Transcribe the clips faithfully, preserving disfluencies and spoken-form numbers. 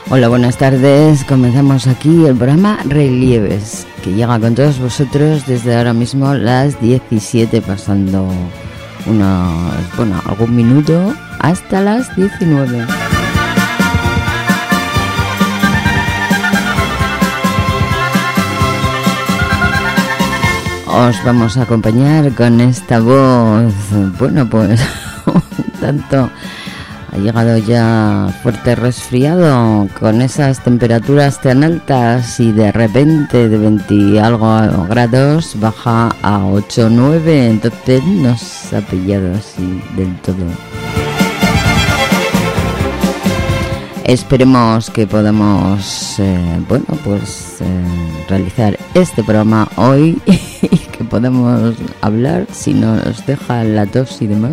Hola, buenas tardes. Comenzamos aquí el programa Relieves, que llega con todos vosotros desde ahora mismo las diecisiete, pasando unos, bueno, algún minuto hasta las diecinueve. Os vamos a acompañar con esta voz, bueno, pues un tanto... Ha llegado ya fuerte resfriado, con esas temperaturas tan altas y de repente de veinte y algo grados baja a ocho o nueve, entonces nos ha pillado así del todo. Esperemos que podamos, eh, bueno, pues eh, realizar este programa hoy y que podamos hablar si nos deja la tos y demás.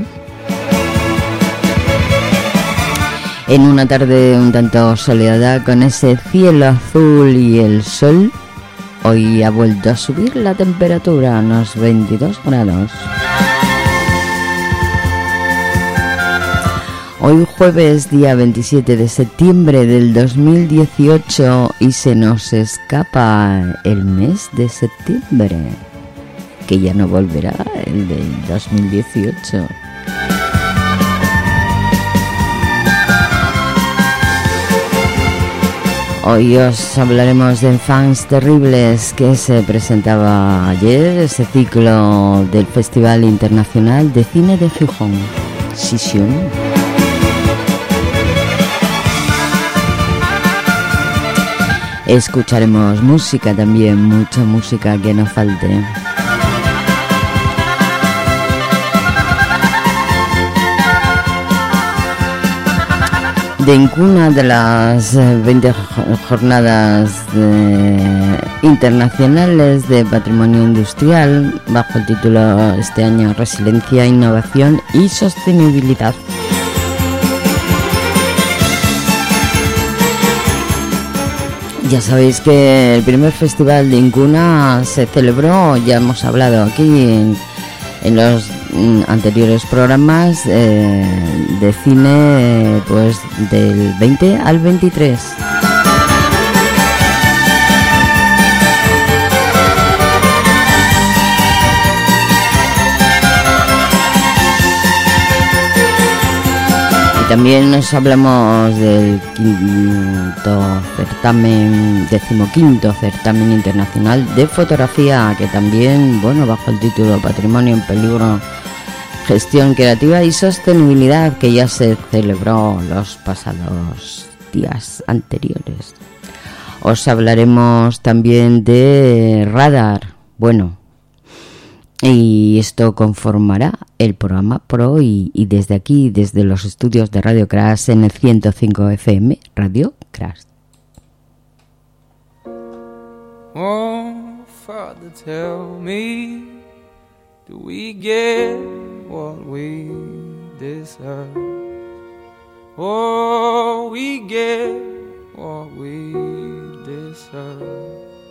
En una tarde un tanto soleada, con ese cielo azul y el sol, hoy ha vuelto a subir la temperatura a unos veintidós grados. Hoy jueves, día veintisiete de septiembre del dos mil dieciocho, y se nos escapa el mes de septiembre, que ya no volverá, el del dos mil dieciocho. Hoy os hablaremos de Enfants Terribles, que se presentaba ayer, ese ciclo del Festival Internacional de Cine de Gijón, Session. Escucharemos música también, mucha música que no falte. De una de las veinte jornadas de, internacionales de patrimonio industrial, bajo el título este año Resiliencia, Innovación y Sostenibilidad. Ya sabéis que el primer festival de Incuna se celebró, ya hemos hablado aquí en, en los anteriores programas eh, de cine, pues del veinte al veintitrés. Y también nos hablamos del quinto certamen, decimoquinto certamen internacional de fotografía, que también, bueno, bajo el título Patrimonio en Peligro, Gestión Creativa y Sostenibilidad, que ya se celebró los pasados días anteriores. Os hablaremos también de Radar, bueno, y esto conformará el programa Pro y, y desde aquí, desde los estudios de Radio Crash en el ciento cinco F M, Radio Crash. Oh, Father, tell me, do we get what we deserve? Oh, we get what we deserve.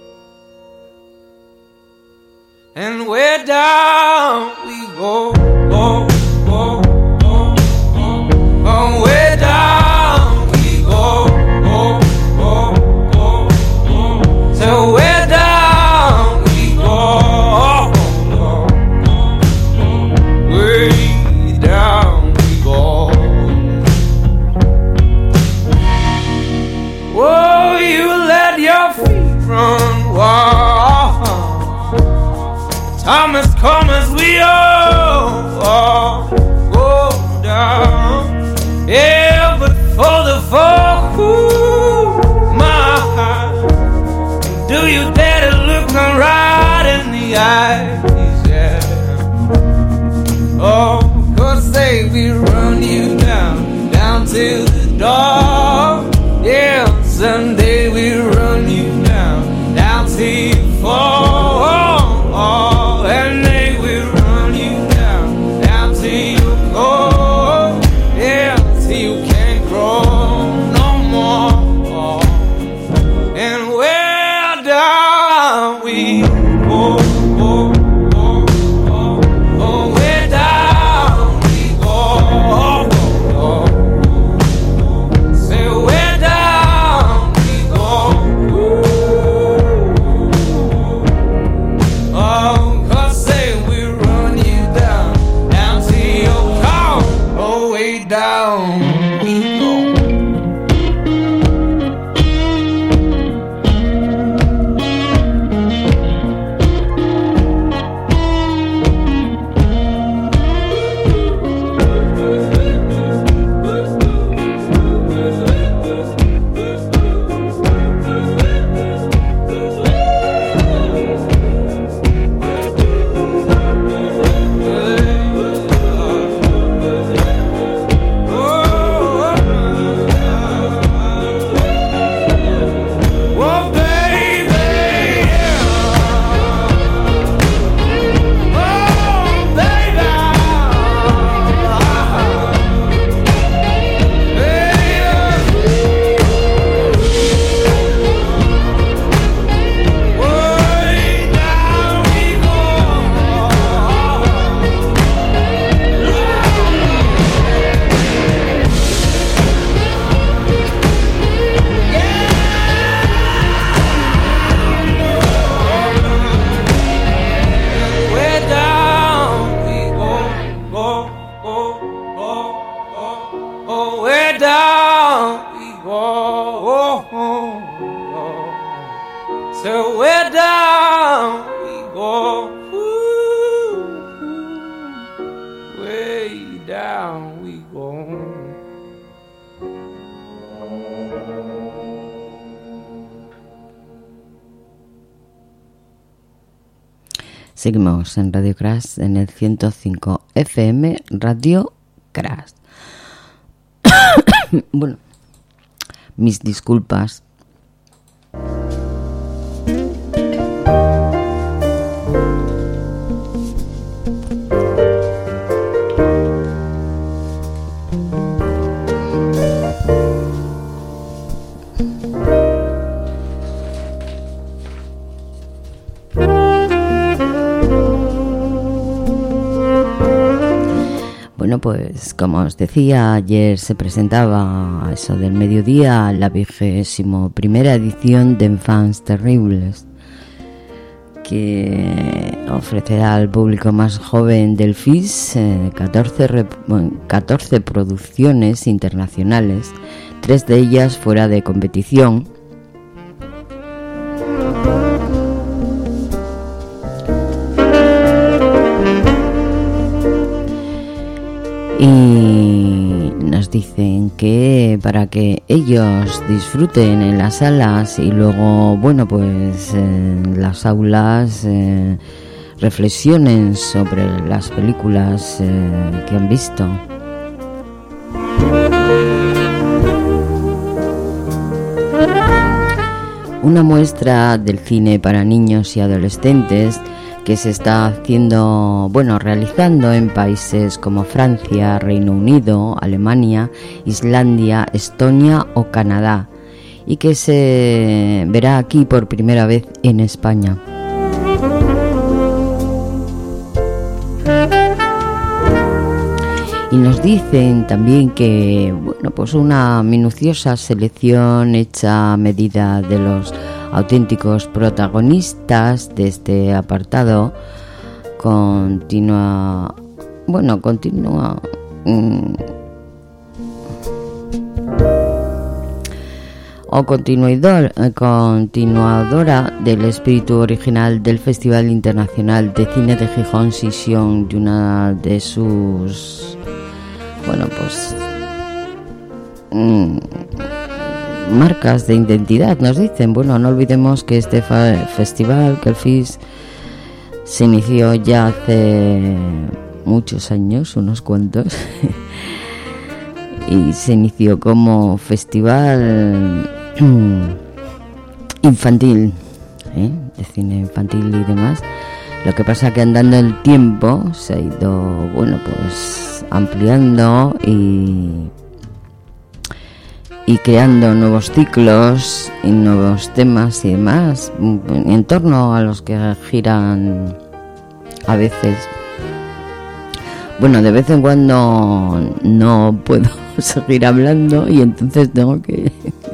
And where down we go, go, go, go, go. Oh, where down we go, go, go, go, go. So where down we go, go, go, go. Way down we go. Oh, you let your feet run wild. Thomas, come as we all, all go down. Yeah, but for the folk who my heart, do you dare to look me right in the eyes? Yeah. Oh, cause they will run you down, down to the door. Yeah, someday we run you down, down till you fall. Oh, oh. And they will run you down, down till you go, yeah, till you can't grow no more. And where down we go, go, go, go, oh, where down we go, go, go, go. Say where down till we're down we go. Ooh, way down we go. Seguimos en Radio Crash en el ciento cinco F M, Radio Crash. Bueno, mis disculpas. Bueno, pues como os decía, ayer se presentaba a eso del mediodía la vigésimo primera edición de Enfants Terribles, que ofrecerá al público más joven del F I S eh, catorce, rep- catorce producciones internacionales, tres de ellas fuera de competición. Y nos dicen que para que ellos disfruten en las salas y luego, bueno, pues en las aulas eh, reflexionen sobre las películas eh, que han visto. Una muestra del cine para niños y adolescentes que se está haciendo, bueno, realizando en países como Francia, Reino Unido, Alemania, Islandia, Estonia o Canadá, y que se verá aquí por primera vez en España. Y nos dicen también que, bueno, pues una minuciosa selección hecha a medida de los auténticos protagonistas de este apartado continúa, bueno, continúa mmm, o continuador, continuadora del espíritu original del Festival Internacional de Cine de Gijón Sisión, de una de sus, bueno, pues mmm, marcas de identidad, nos dicen. Bueno, no olvidemos que este fa- festival, que el F I S se inició ya hace muchos años, unos cuantos, y se inició como festival infantil, ¿eh? de cine infantil y demás. Lo que pasa que andando el tiempo se ha ido, bueno, pues ampliando y y creando nuevos ciclos y nuevos temas y demás en torno a los que giran a veces. Bueno, de vez en cuando no puedo seguir hablando y entonces tengo que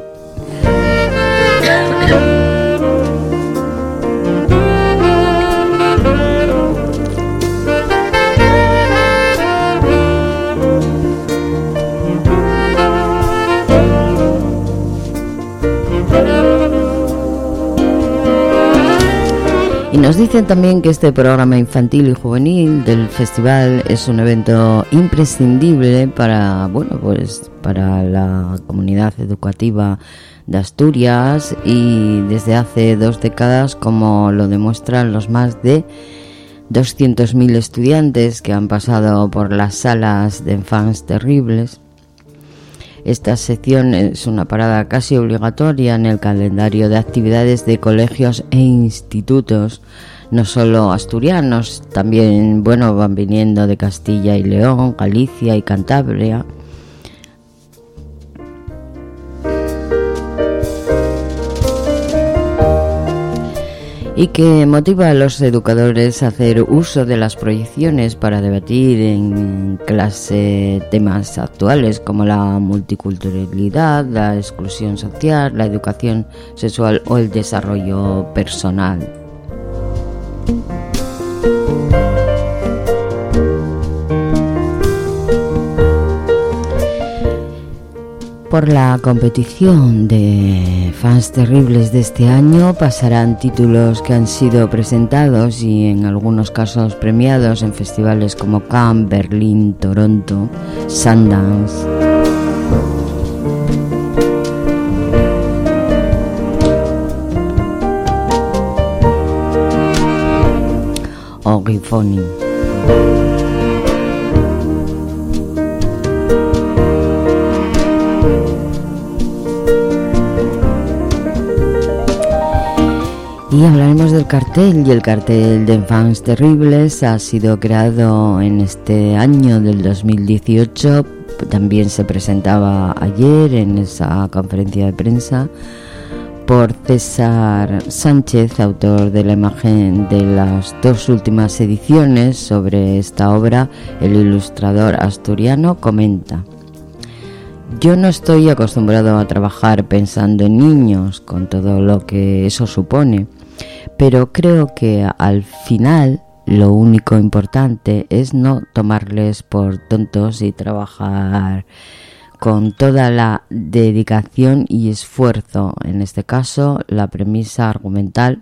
Y nos dicen también que este programa infantil y juvenil del festival es un evento imprescindible para, bueno, pues para la comunidad educativa de Asturias, y desde hace dos décadas, como lo demuestran los más de doscientos mil estudiantes que han pasado por las salas de Enfants Terribles. Esta sección es una parada casi obligatoria en el calendario de actividades de colegios e institutos, no solo asturianos, también, bueno, van viniendo de Castilla y León, Galicia y Cantabria. Y que motiva a los educadores a hacer uso de las proyecciones para debatir en clase temas actuales como la multiculturalidad, la exclusión social, la educación sexual o el desarrollo personal. Por la competición de Enfants Terribles de este año pasarán títulos que han sido presentados y en algunos casos premiados en festivales como Cannes, Berlín, Toronto, Sundance. O Grifoni. Y hablaremos del cartel, y el cartel de Enfants Terribles ha sido creado en este año del dos mil dieciocho, también se presentaba ayer en esa conferencia de prensa por César Sánchez, autor de la imagen de las dos últimas ediciones sobre esta obra. El ilustrador asturiano comenta: yo no estoy acostumbrado a trabajar pensando en niños, con todo lo que eso supone, pero creo que al final lo único importante es no tomarles por tontos y trabajar con toda la dedicación y esfuerzo. En este caso, la premisa argumental,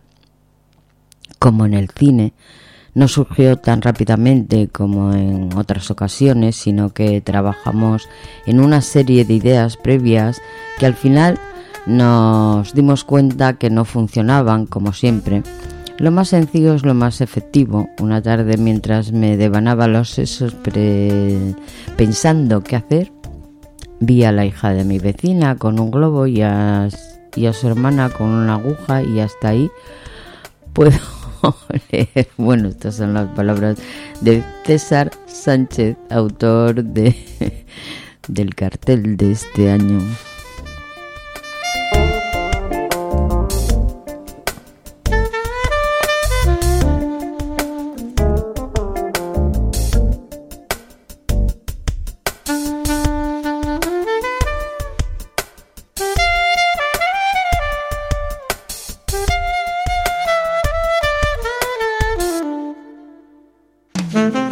como en el cine, no surgió tan rápidamente como en otras ocasiones, sino que trabajamos en una serie de ideas previas que al final nos dimos cuenta que no funcionaban como siempre. Lo más sencillo es lo más efectivo. Una tarde, mientras me devanaba los sesos pre... pensando qué hacer, vi a la hija de mi vecina con un globo y a, y a su hermana con una aguja, y hasta ahí puedo leer. Bueno, estas son las palabras de César Sánchez, autor de del cartel de este año.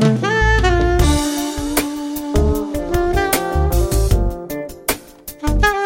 Bye.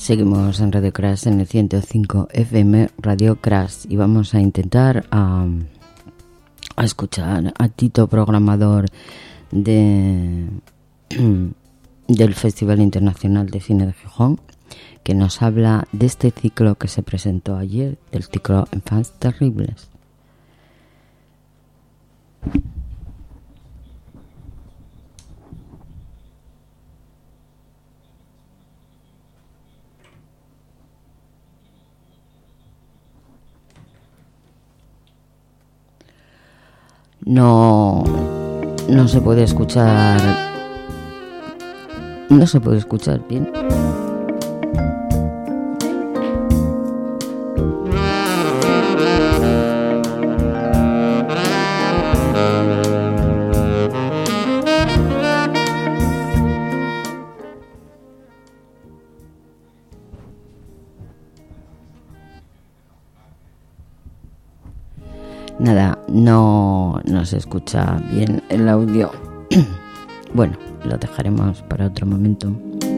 Seguimos en Radio Crash en el ciento cinco F M, Radio Crash, y vamos a intentar a, a escuchar a Tito, programador de del Festival Internacional de Cine de Gijón, que nos habla de este ciclo que se presentó ayer, del ciclo Enfants Terribles. No, no se puede escuchar, no se puede escuchar bien. Nada, no, no se escucha bien el audio. Bueno, lo dejaremos para otro momento.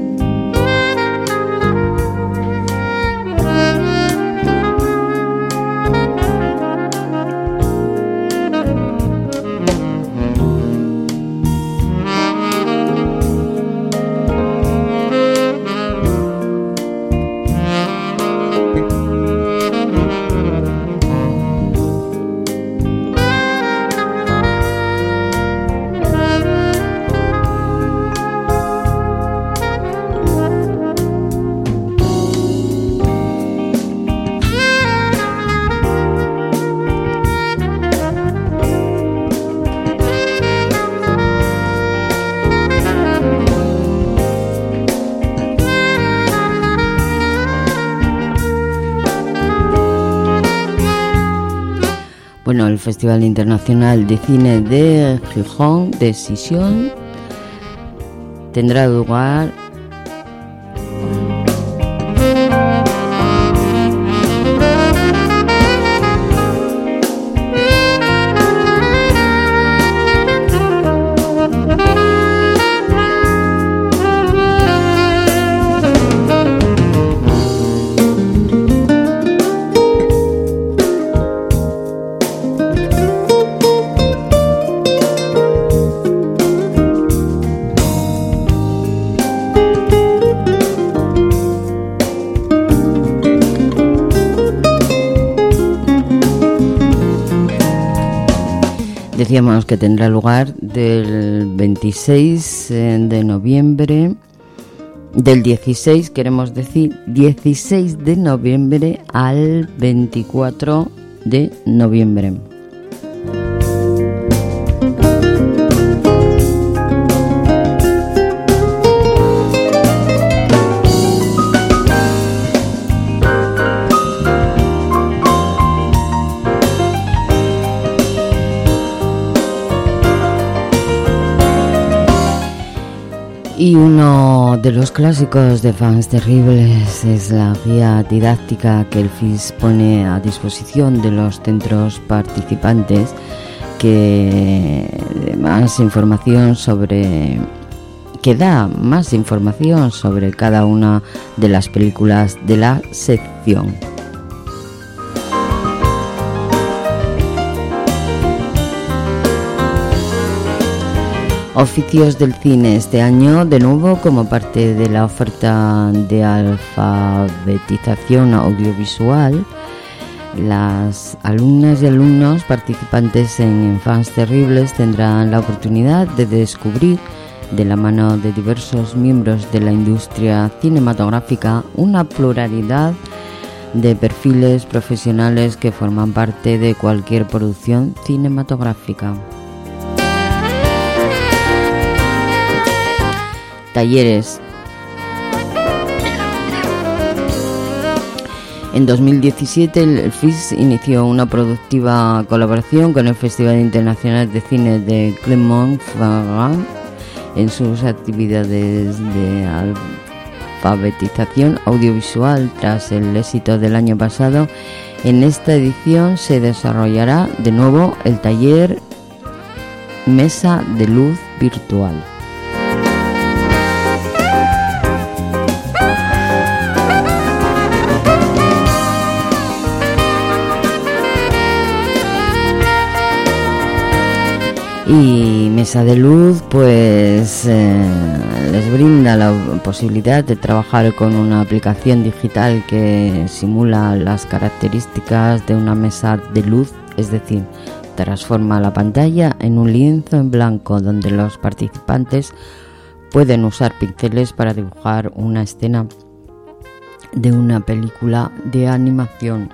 Bueno, el Festival Internacional de Cine de Gijón, de Sisión, tendrá lugar Decíamos que tendrá lugar del veintiséis de noviembre, del dieciséis, queremos decir, dieciséis de noviembre al veinticuatro de noviembre. Y uno de los clásicos de Enfants Terribles es la guía didáctica que el F I S pone a disposición de los centros participantes, que más información sobre que da más información sobre cada una de las películas de la sección. Oficios del cine este año, de nuevo, como parte de la oferta de alfabetización audiovisual. Las alumnas y alumnos participantes en Enfants Terribles tendrán la oportunidad de descubrir, de la mano de diversos miembros de la industria cinematográfica, una pluralidad de perfiles profesionales que forman parte de cualquier producción cinematográfica. Talleres. En dos mil diecisiete el F I S inició una productiva colaboración con el Festival Internacional de Cine de Clermont-Ferrand en sus actividades de alfabetización audiovisual. Tras el éxito del año pasado, en esta edición se desarrollará de nuevo el taller Mesa de Luz Virtual. Y Mesa de Luz pues eh, les brinda la posibilidad de trabajar con una aplicación digital que simula las características de una mesa de luz, es decir, transforma la pantalla en un lienzo en blanco donde los participantes pueden usar pinceles para dibujar una escena de una película de animación.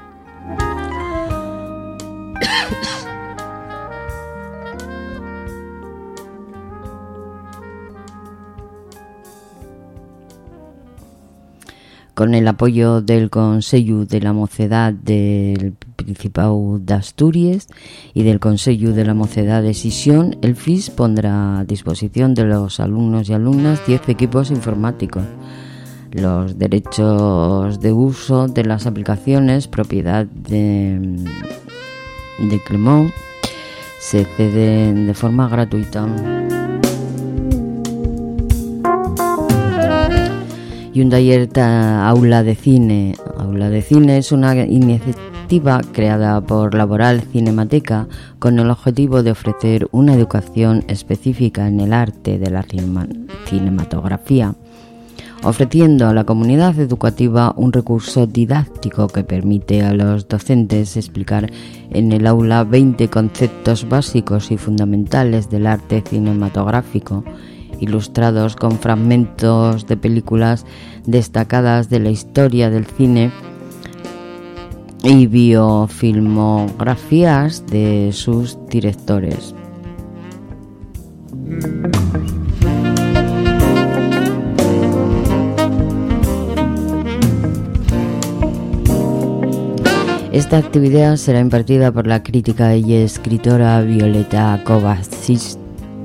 Con el apoyo del Consello de la Mocedad del Principado de Asturias y del Consello de la Mocedad de Sisión, el F I S pondrá a disposición de los alumnos y alumnas diez equipos informáticos. Los derechos de uso de las aplicaciones, propiedad de, de Clemón, se ceden de forma gratuita. Y un taller ta, Aula de Cine. Aula de Cine es una iniciativa creada por Laboral Cinemateca con el objetivo de ofrecer una educación específica en el arte de la cinema, cinematografía, ofreciendo a la comunidad educativa un recurso didáctico que permite a los docentes explicar en el aula veinte conceptos básicos y fundamentales del arte cinematográfico, ilustrados con fragmentos de películas destacadas de la historia del cine y biofilmografías de sus directores. Esta actividad será impartida por la crítica y escritora Violeta Kovacic.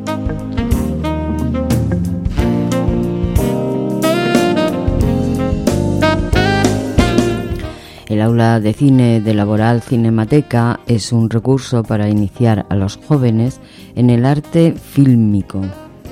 El aula de cine de Laboral Cinemateca es un recurso para iniciar a los jóvenes en el arte fílmico.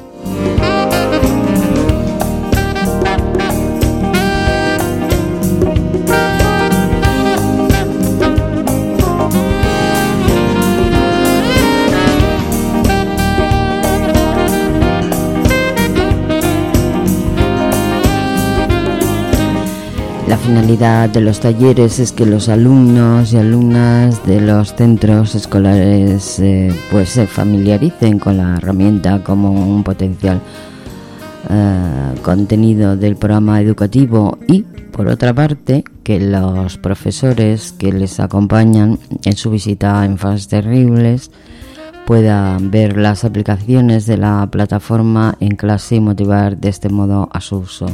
La finalidad de los talleres es que los alumnos y alumnas de los centros escolares eh, pues se familiaricen con la herramienta como un potencial eh, contenido del programa educativo y, por otra parte, que los profesores que les acompañan en su visita a Enfants Terribles puedan ver las aplicaciones de la plataforma en clase y motivar de este modo a su uso.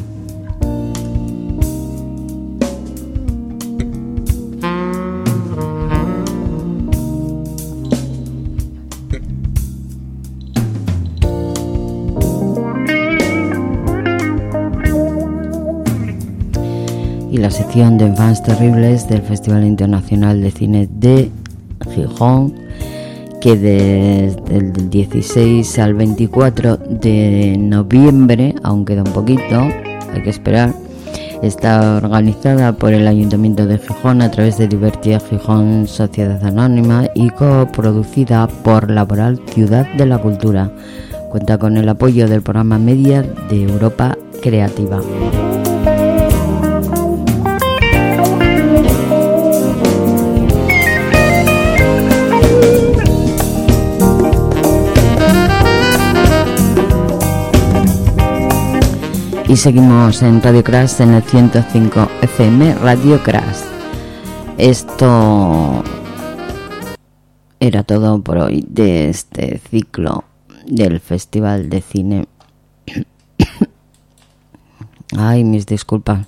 Y la sección de Enfants Terribles del Festival Internacional de Cine de Gijón, que desde el dieciséis al veinticuatro de noviembre, aún queda un poquito, hay que esperar, está organizada por el Ayuntamiento de Gijón a través de Divertida Gijón Sociedad Anónima y coproducida por Laboral Ciudad de la Cultura. Cuenta con el apoyo del programa Media de Europa Creativa. Y seguimos en Radio Crash en el ciento cinco F M, Radio Crash. Esto era todo por hoy de este ciclo del Festival de Cine. Ay, mis disculpas.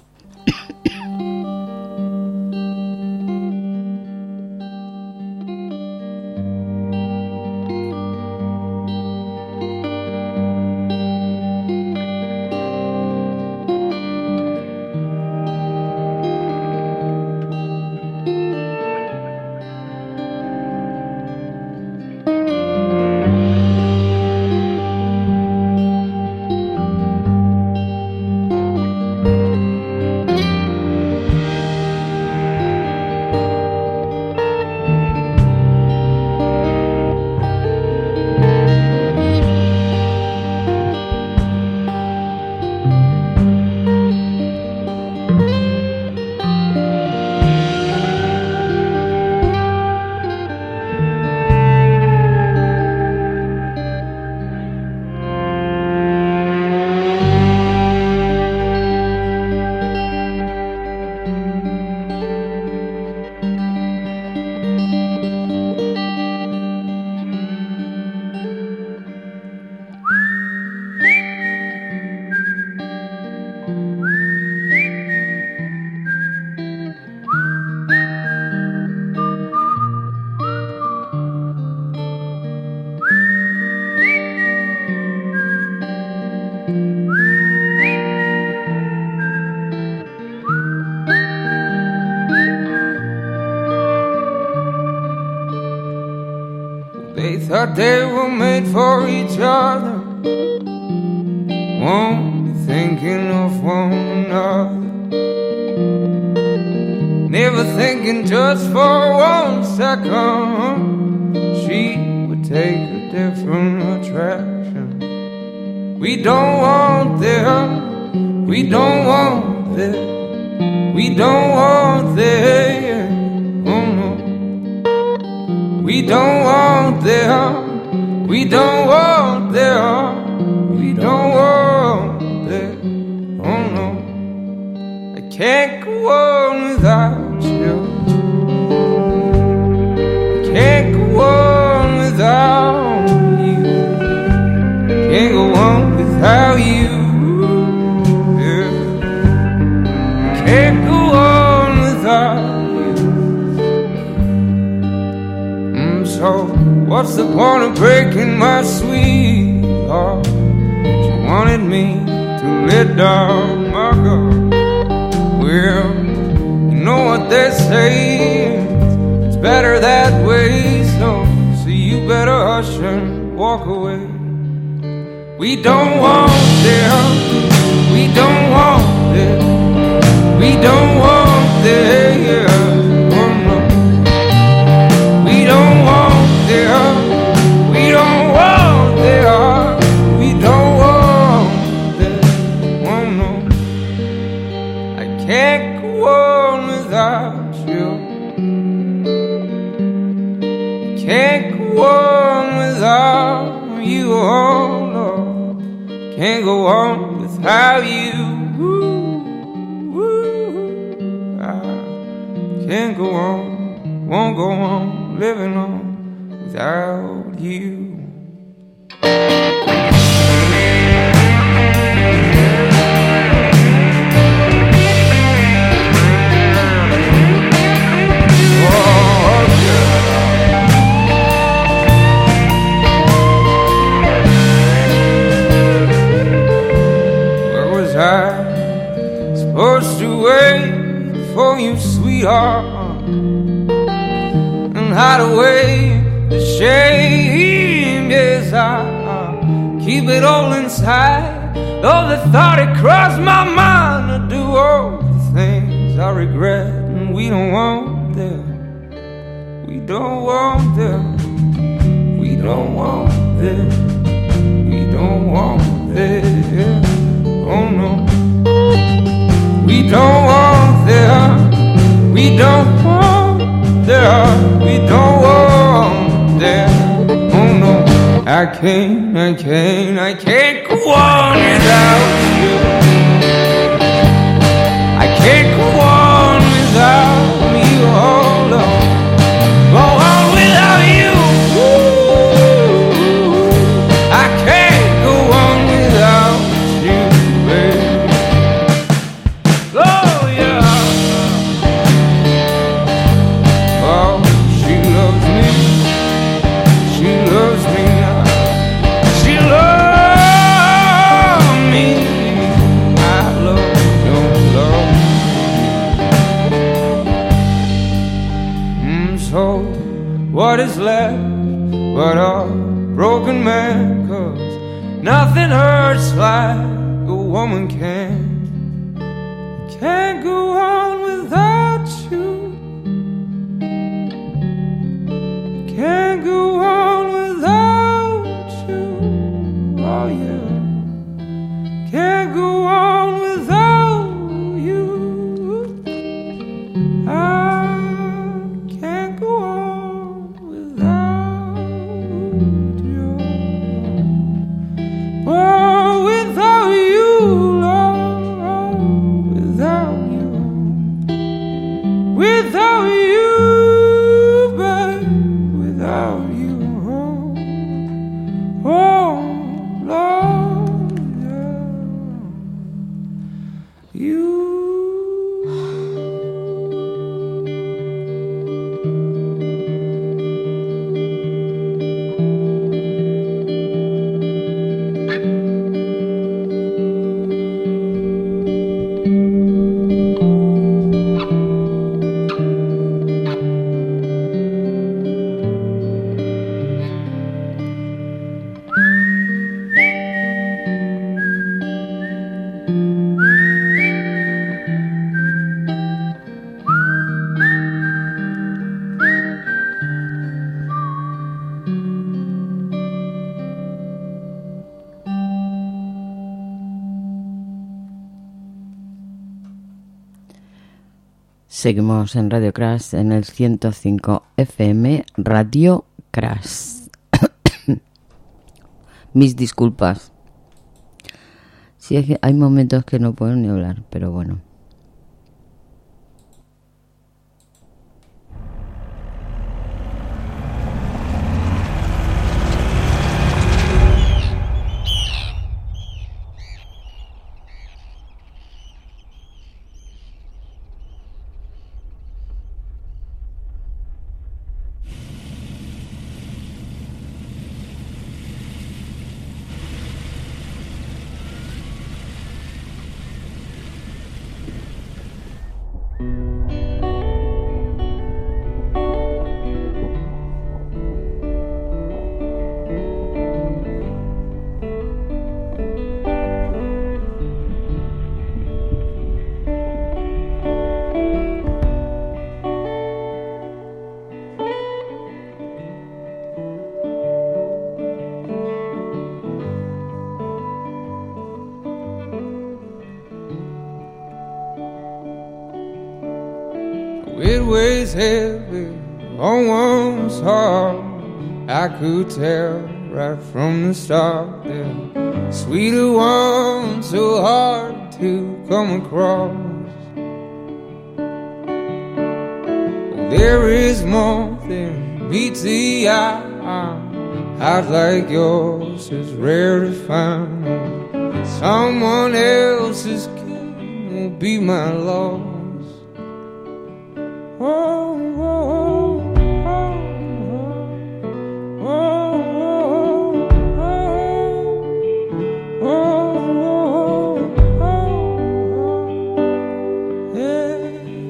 They thought they were made for each other, only thinking of one another, never thinking just for one second she would take a different attraction. We don't want them, we don't want them, we don't want them, oh no. We don't want them, we don't want them, we don't want them, oh no. I can't go on without you, I can't go on without you, can't go on without you, yeah. Can't go on without you. Mm, so what's the point of breaking my sweetheart? She wanted me to let down my guard. Well, you know what they say, it's better that way, so, so you better hush and walk away. We don't want them, we don't want them, we don't want them, yeah, oh no. We don't want them, we don't want them, we don't want them, oh no. I can't go on without you, can't go on without you, oh no. Can't go on without you. Ooh, ooh, I can't go on, won't go on, living on without you. Supposed to wait for you, sweetheart, and hide away the shame. Yes, I keep it all inside, though the thought it crossed my mind to do all the things I regret, and we don't want them, we don't want them, we don't want them, we don't want them, oh no. We don't want them, we don't want them, we don't want them, oh no. I can't, I can't, I can't go on without you, I can't go on without you, oh no. Go on without you, ooh, I can't go on without you, baby. What is left but a broken man? 'Cause nothing hurts like a woman can. Can't go on without you, can't go on without you, oh yeah. Can't go on without you, I can't go on with Seguimos en Radio Crash en el ciento cinco F M, Radio Crash. Mis disculpas. Sí, es que hay momentos que no puedo ni hablar, pero bueno. It weighs heavy on one's heart. I could tell right from the start that sweeter ones so hard to come across. There is more than meets the eye. Heart like yours is rare to find. Someone else's king will be my loss. Oh, oh, oh, oh, oh, oh, oh, oh, yeah.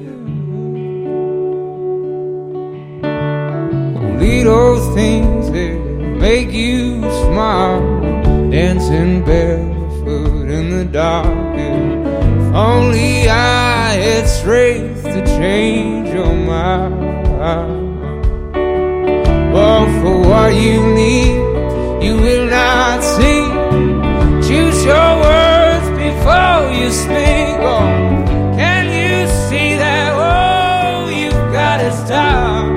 Only those things that make you smile, dancing barefoot in the dark. If only I had strength to change your mind. But for what you need, you will not see. Choose your words before you speak. Oh, can you see that? Oh, you've got to stop.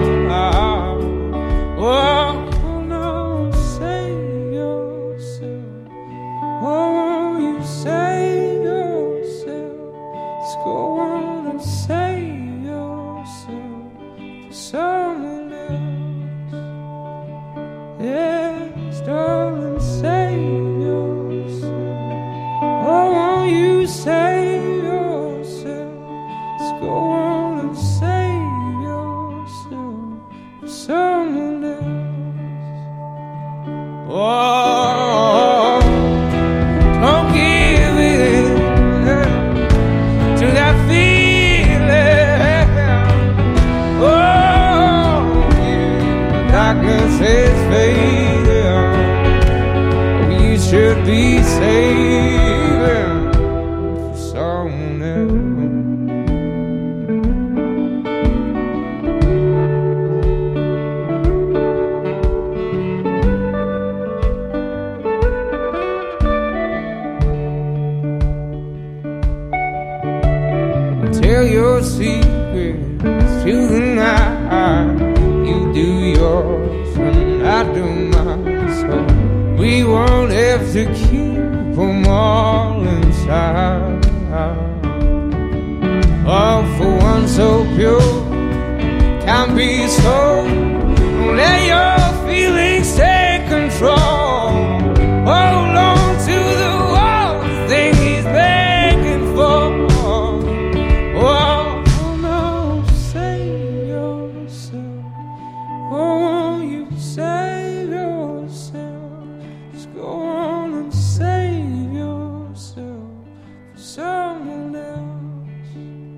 Oh, no, save yourself. Oh, you save yourself. Let's go on and save yourself for someone else. Yes, darling, save yourself. Oh, won't you save yourself? Let's go on and save yourself for someone else. Oh, don't give in to that feeling. Oh, yeah, darkness is fading. Oh, you should be saving for someone else. Tell your secrets to the night. You do yours and I do mine. So we won't have to keep them all inside. Oh, for one so pure can be so. Don't let your feelings take control. Hold on to the one thing he's begging for. Oh, no, save yourself. Oh, won't you save yourself? Just go on and save yourself for someone else.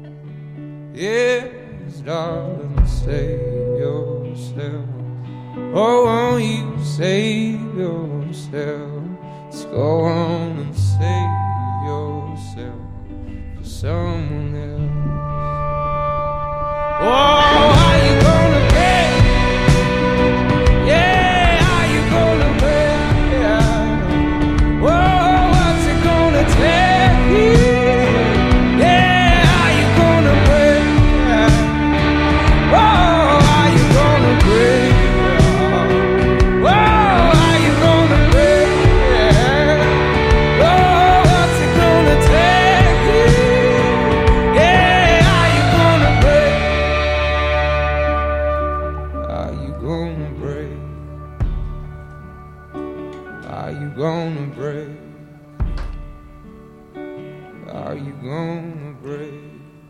Yes, darling, save yourself. Oh, won't you save yourself? Just go on and save yourself for someone else. Oh, how you gonna pay? Yeah, how you gonna pay? Yeah. Oh, what's it gonna take? Yeah, how you gonna pay? Yeah. you gonna break? Are you gonna break?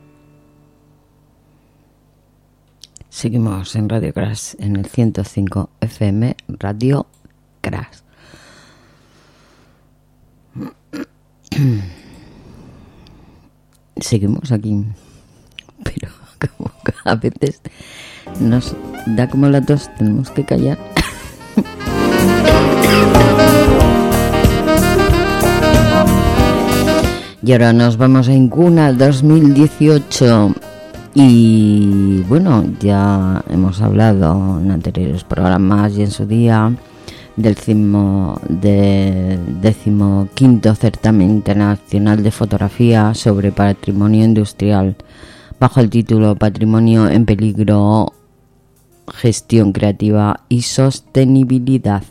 Seguimos en Radio Crash, en el ciento cinco F M, Radio Crash. Seguimos aquí, pero como a veces nos da como la tos, tenemos que callar. Y ahora nos vamos a Incuna dos mil dieciocho. Y bueno, ya hemos hablado en anteriores programas y en su día del cimo, de decimoquinto certamen internacional de fotografía sobre patrimonio industrial, bajo el título Patrimonio en peligro, gestión creativa y sostenibilidad.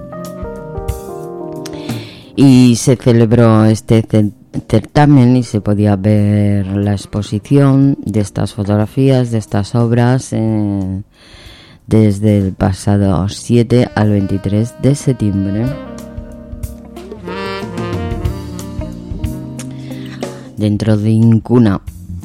Y se celebró este certamen y se podía ver la exposición de estas fotografías, de estas obras, eh, desde el pasado siete al veintitrés de septiembre. Dentro de Incuna.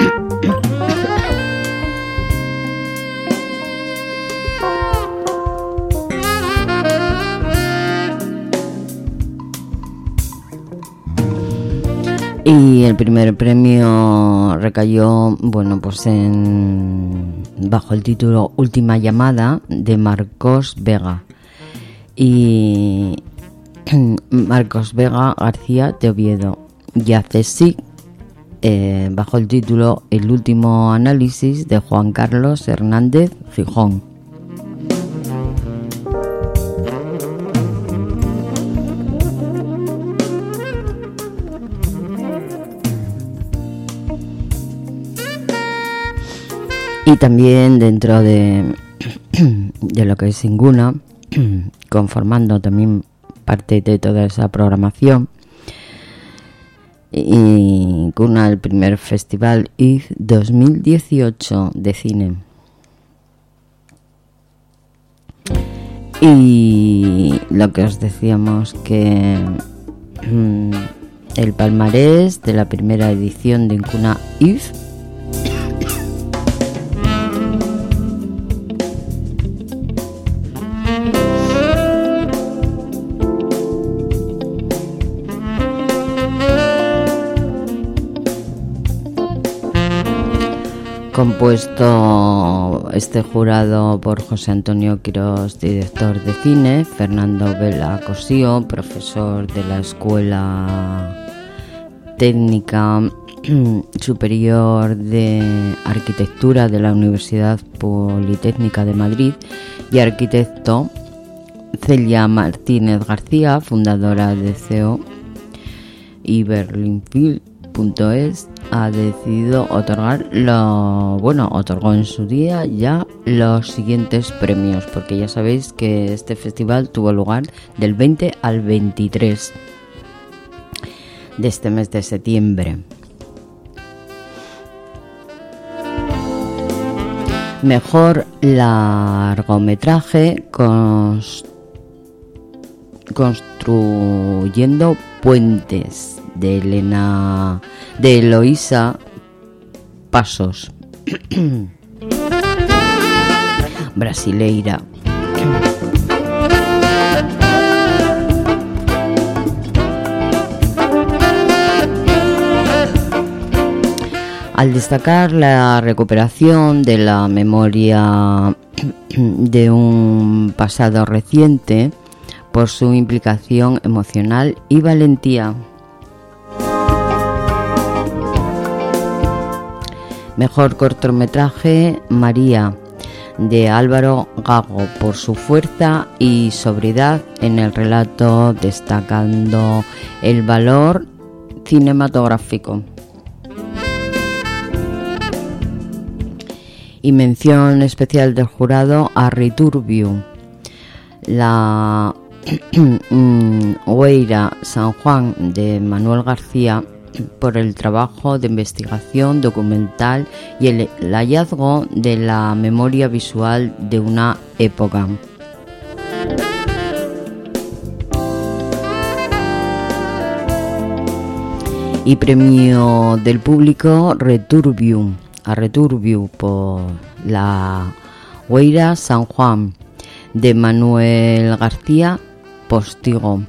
Y el primer premio recayó, bueno, pues en bajo el título Última llamada, de Marcos Vega. Y Marcos Vega García de Oviedo. Y Accesic, eh, bajo el título El último análisis, de Juan Carlos Hernández Gijón. Y también dentro de, de lo que es Incuna, conformando también parte de toda esa programación, Incuna, el primer festival I F dos mil dieciocho de cine. Y lo que os decíamos, que mm, el palmarés de la primera edición de Incuna I F compuesto este jurado por José Antonio Quirós, director de cine, Fernando Vela Cosío, profesor de la Escuela Técnica Superior de Arquitectura de la Universidad Politécnica de Madrid, y arquitecto Celia Martínez García, fundadora de C E O, y Berlinfilm punto es ha decidido otorgar lo bueno otorgó en su día ya los siguientes premios, porque ya sabéis que este festival tuvo lugar del veinte al veintitrés de este mes de septiembre. Mejor largometraje cons- construyendo puentes, de Elena de Eloísa Pasos, brasileira. Al destacar la recuperación de la memoria de un pasado reciente por su implicación emocional y valentía. Mejor cortometraje, María, de Álvaro Gago, por su fuerza y sobriedad en el relato, destacando el valor cinematográfico. Y mención especial del jurado a Riturbiu, la Hueira San Juan, de Manuel García, por el trabajo de investigación documental y el, el hallazgo de la memoria visual de una época. Y premio del público Returbium, a Returbium por la Hueira San Juan de Manuel García Postigo.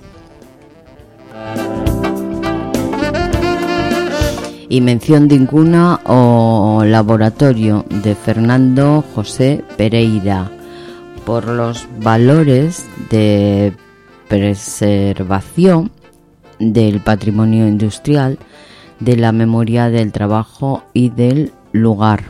Y mención ninguna o laboratorio de Fernando José Pereira por los valores de preservación del patrimonio industrial, de la memoria del trabajo y del lugar.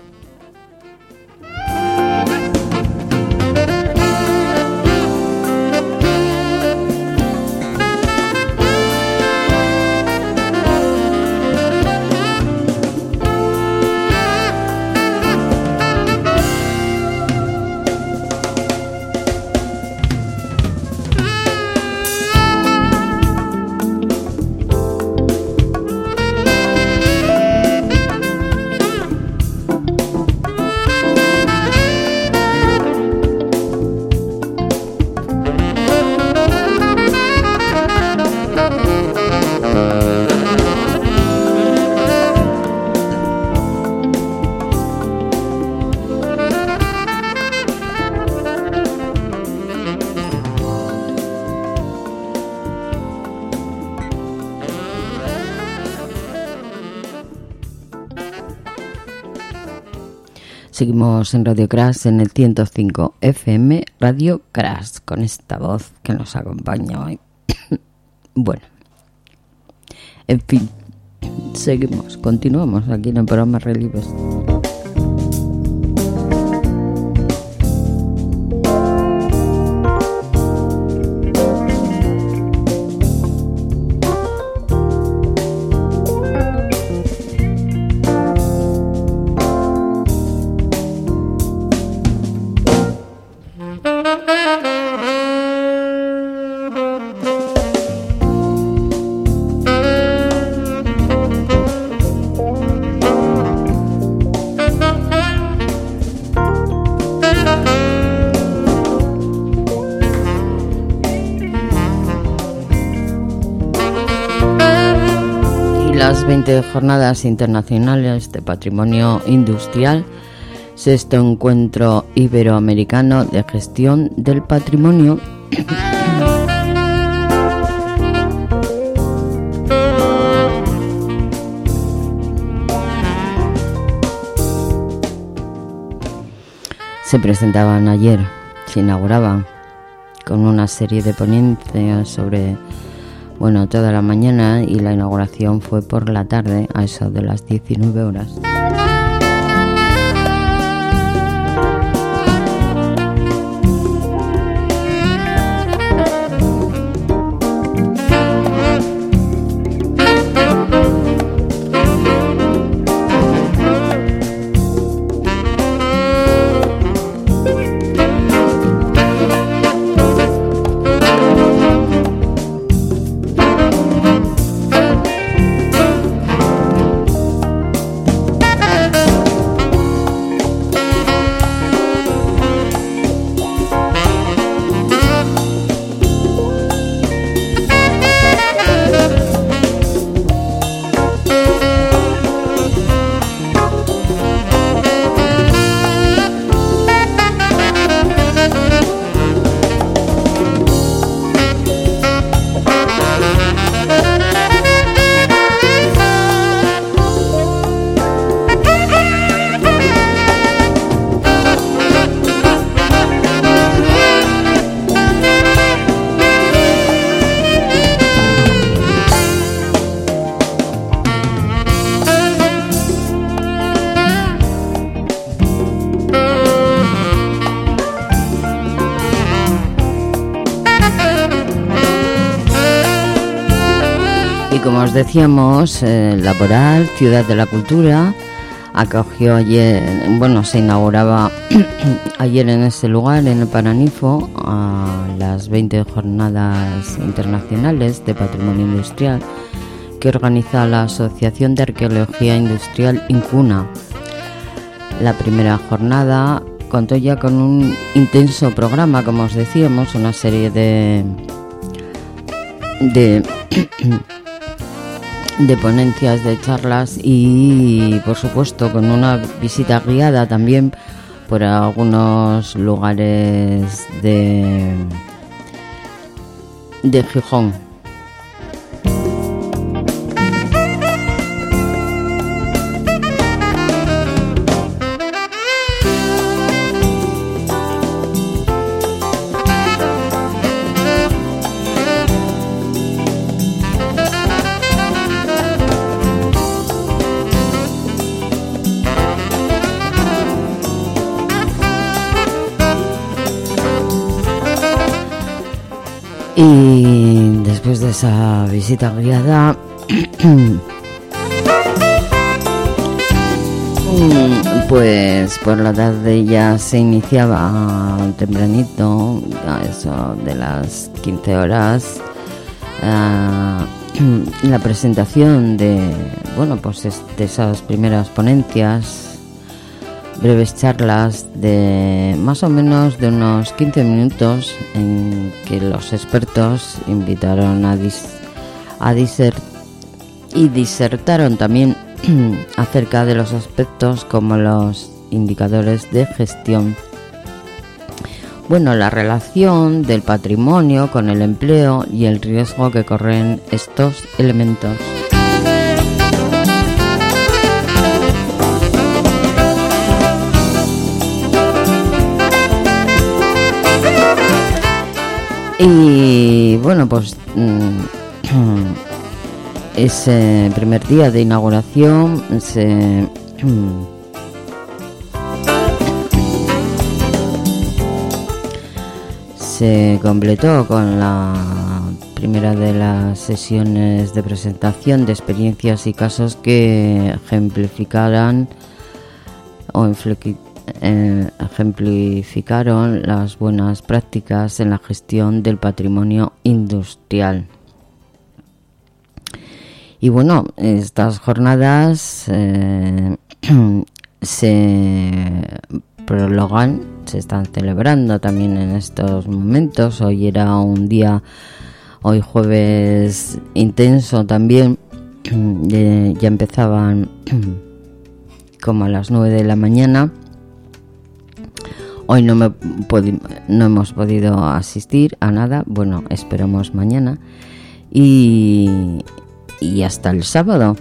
Seguimos en Radio Crash en el ciento cinco F M, Radio Crash, con esta voz que nos acompaña hoy. Bueno, en fin, seguimos, continuamos aquí en el programa Relibes. Las veinte Jornadas Internacionales de Patrimonio Industrial, sexto Encuentro Iberoamericano de Gestión del Patrimonio. Se presentaban ayer, se inauguraban con una serie de ponencias sobre, bueno, toda la mañana, y la inauguración fue por la tarde a eso de las diecinueve horas. Como os decíamos, eh, Laboral, Ciudad de la Cultura, acogió ayer, bueno, se inauguraba ayer en este lugar, en el Paranifo, a las veinte Jornadas Internacionales de Patrimonio Industrial que organiza la Asociación de Arqueología Industrial Incuna. La primera jornada contó ya con un intenso programa, como os decíamos, una serie de... de de ponencias, de charlas y por supuesto con una visita guiada también por algunos lugares de, de Gijón. Y después de esa visita guiada, pues por la tarde ya se iniciaba tempranito, a eso de las quince horas, uh, la presentación de, bueno, pues de esas primeras ponencias, breves charlas de más o menos de unos quince minutos en que los expertos invitaron a, dis, a diser, y disertaron también acerca de los aspectos como los indicadores de gestión. Bueno, la relación del patrimonio con el empleo y el riesgo que corren estos elementos. Y bueno, pues ese primer día de inauguración se se completó con la primera de las sesiones de presentación de experiencias y casos que ejemplificaran o inflequi- Eh, ejemplificaron las buenas prácticas en la gestión del patrimonio industrial. Y bueno, estas jornadas eh, se prolongan, se están celebrando también en estos momentos. Hoy era un día, hoy jueves intenso también, eh, ya empezaban como a las nueve de la mañana. Hoy no, me podi- no hemos podido asistir a nada, bueno, esperamos mañana y, y hasta el sábado.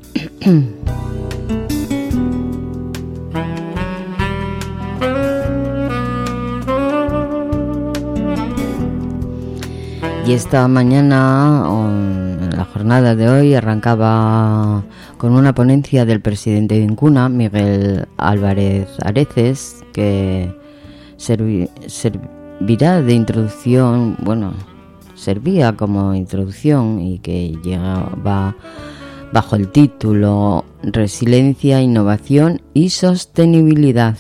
Y esta mañana, la jornada de hoy, arrancaba con una ponencia del presidente de Incuna, Miguel Álvarez Areces, que servi- servirá de introducción, bueno, servía como introducción y que llegaba bajo el título Resiliencia, Innovación y Sostenibilidad.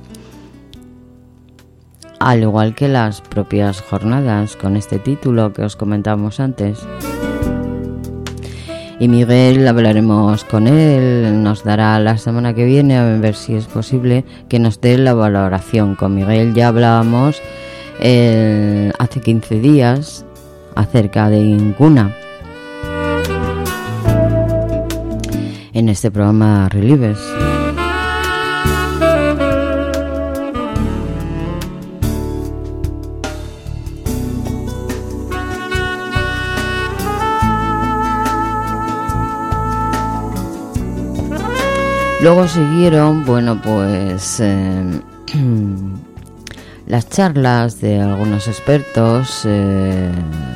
Al igual que las propias jornadas con este título que os comentamos antes. Y Miguel, hablaremos con él, nos dará la semana que viene, a ver si es posible que nos dé la valoración. Con Miguel ya hablábamos eh, hace quince días acerca de Incuna en este programa Relieves. Luego siguieron, bueno, pues eh, las charlas de algunos expertos, eh,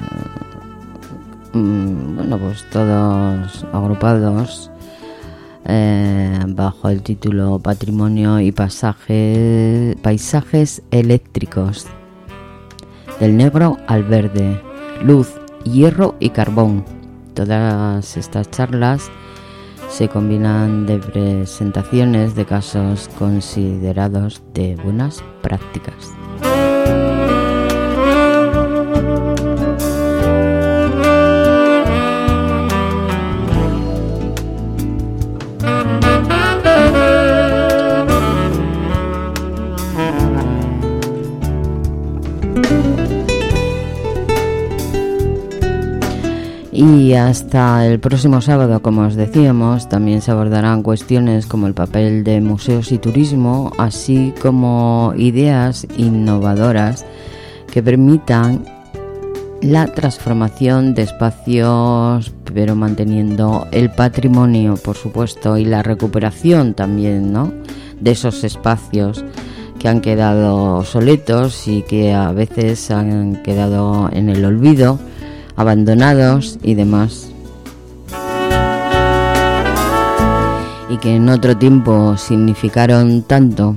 bueno, pues todos agrupados eh, bajo el título Patrimonio y Pasaje, Paisajes Eléctricos, del negro al verde, luz, hierro y carbón. Todas estas charlas se combinan de presentaciones de casos considerados de buenas prácticas. Y hasta el próximo sábado, como os decíamos, también se abordarán cuestiones como el papel de museos y turismo, así como ideas innovadoras que permitan la transformación de espacios, pero manteniendo el patrimonio, por supuesto, y la recuperación también, ¿no?, de esos espacios que han quedado obsoletos y que a veces han quedado en el olvido, abandonados y demás, y que en otro tiempo significaron tanto.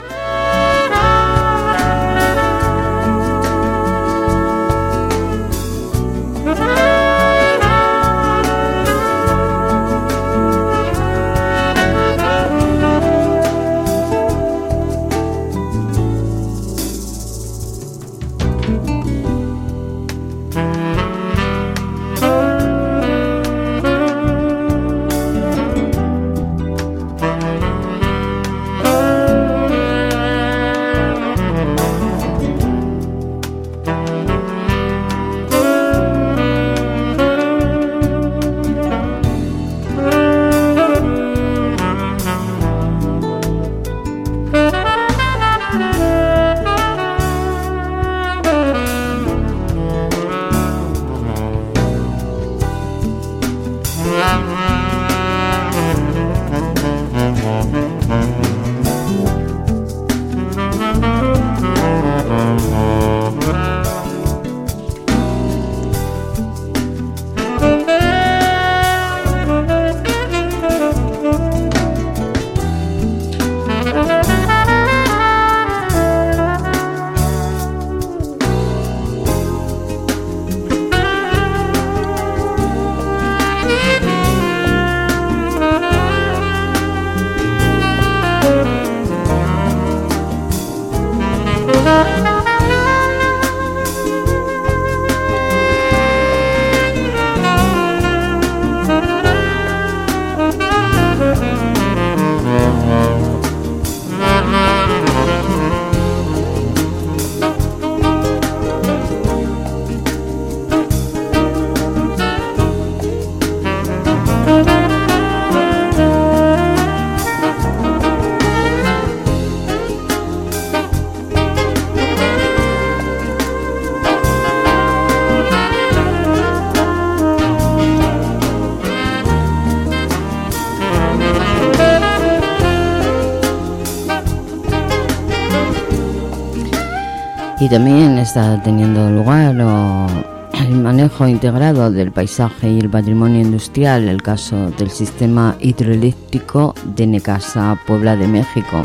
Y también está teniendo lugar o, el manejo integrado del paisaje y el patrimonio industrial, el caso del sistema hidroeléctrico de Necasa, Puebla de México.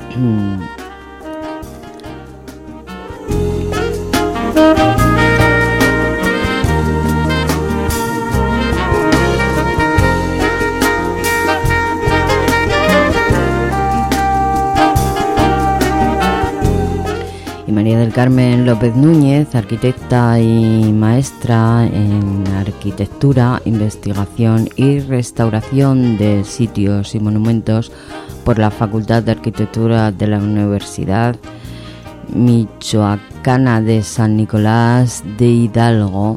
María del Carmen López Núñez, arquitecta y maestra en arquitectura, investigación y restauración de sitios y monumentos por la Facultad de Arquitectura de la Universidad Michoacana de San Nicolás de Hidalgo,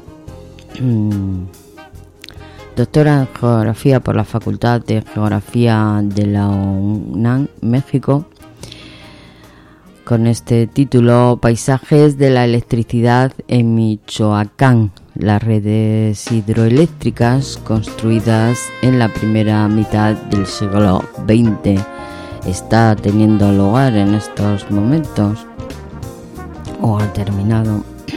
doctora en Geografía por la Facultad de Geografía de la UNAM, México, con este título: Paisajes de la electricidad en Michoacán, las redes hidroeléctricas construidas en la primera mitad del siglo veinte. Está teniendo lugar en estos momentos o ha terminado.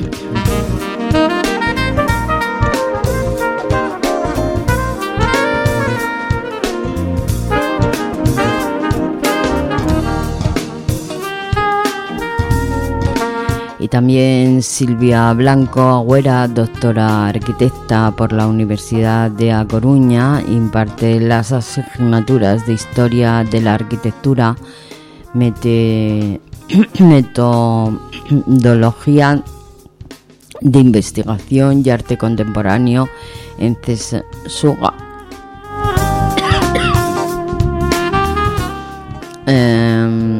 Y también Silvia Blanco Agüera, doctora arquitecta por la Universidad de A Coruña, imparte las asignaturas de Historia de la Arquitectura, mete, Metodología de Investigación y Arte Contemporáneo en CESUGA. eh,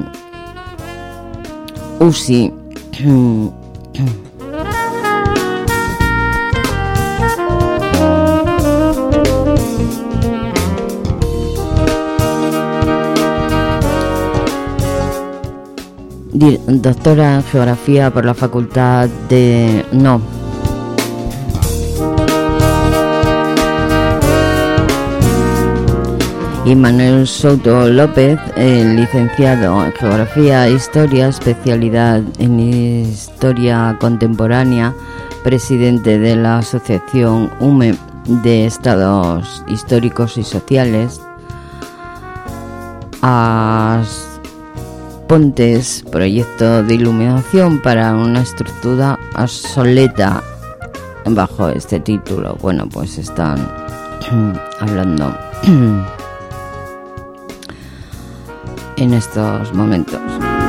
U C I. doctora en Geografía por la Facultad de... No. Y Manuel Souto López, eh, licenciado en Geografía e Historia, especialidad en Historia Contemporánea, presidente de la Asociación U M E de Estados Históricos y Sociales. As Pontes, proyecto de iluminación para una estructura obsoleta, bajo este título. Bueno, pues están hablando en estos momentos.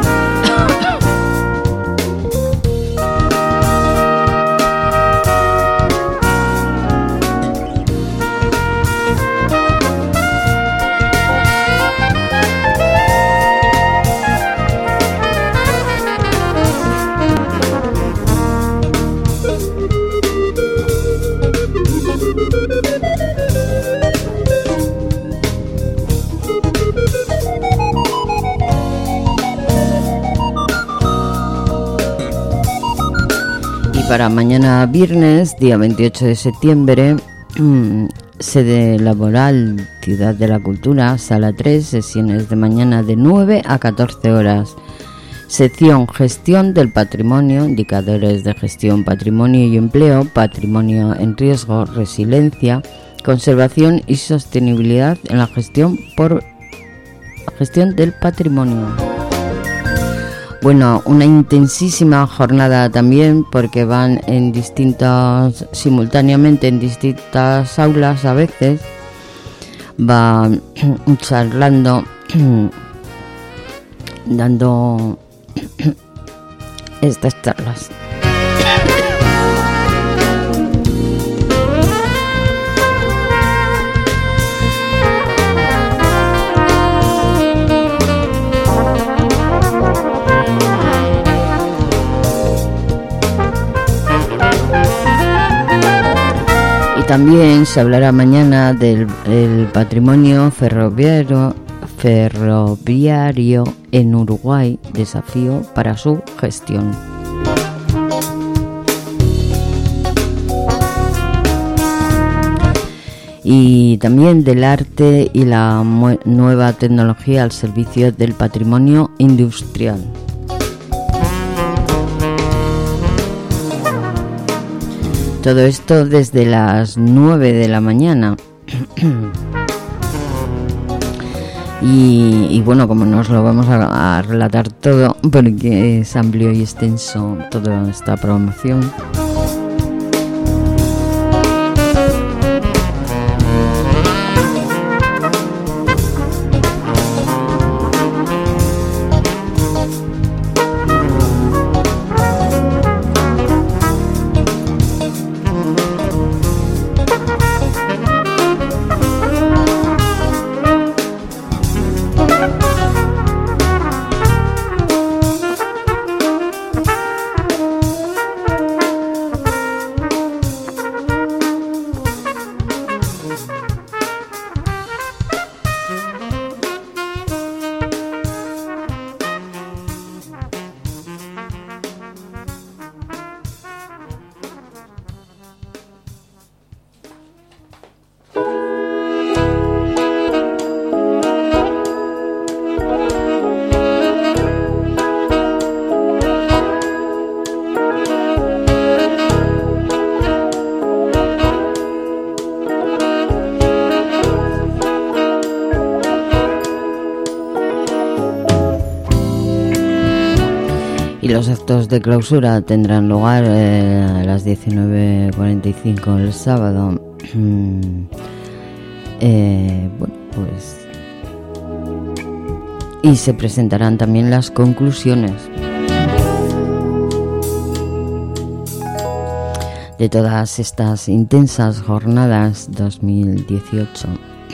Para mañana viernes, día veintiocho de septiembre, sede laboral, Ciudad de la Cultura, sala tres, sesiones de mañana de nueve a catorce horas. Sección Gestión del Patrimonio, indicadores de gestión, patrimonio y empleo, patrimonio en riesgo, resiliencia, conservación y sostenibilidad en la gestión por gestión del patrimonio. Bueno, una intensísima jornada también, porque van en distintas, simultáneamente en distintas aulas a veces, van charlando, dando estas charlas. También se hablará mañana del el patrimonio ferroviario, ferroviario en Uruguay, desafío para su gestión. Y también del arte y la mu- nueva tecnología al servicio del patrimonio industrial. Todo esto desde las nueve de la mañana. y, y bueno, como nos lo vamos a, a relatar todo, porque es amplio y extenso toda esta programación. Y los actos de clausura tendrán lugar eh, a las diecinueve cuarenta y cinco el sábado. eh, bueno, pues... Y se presentarán también las conclusiones de todas estas intensas jornadas dos mil dieciocho.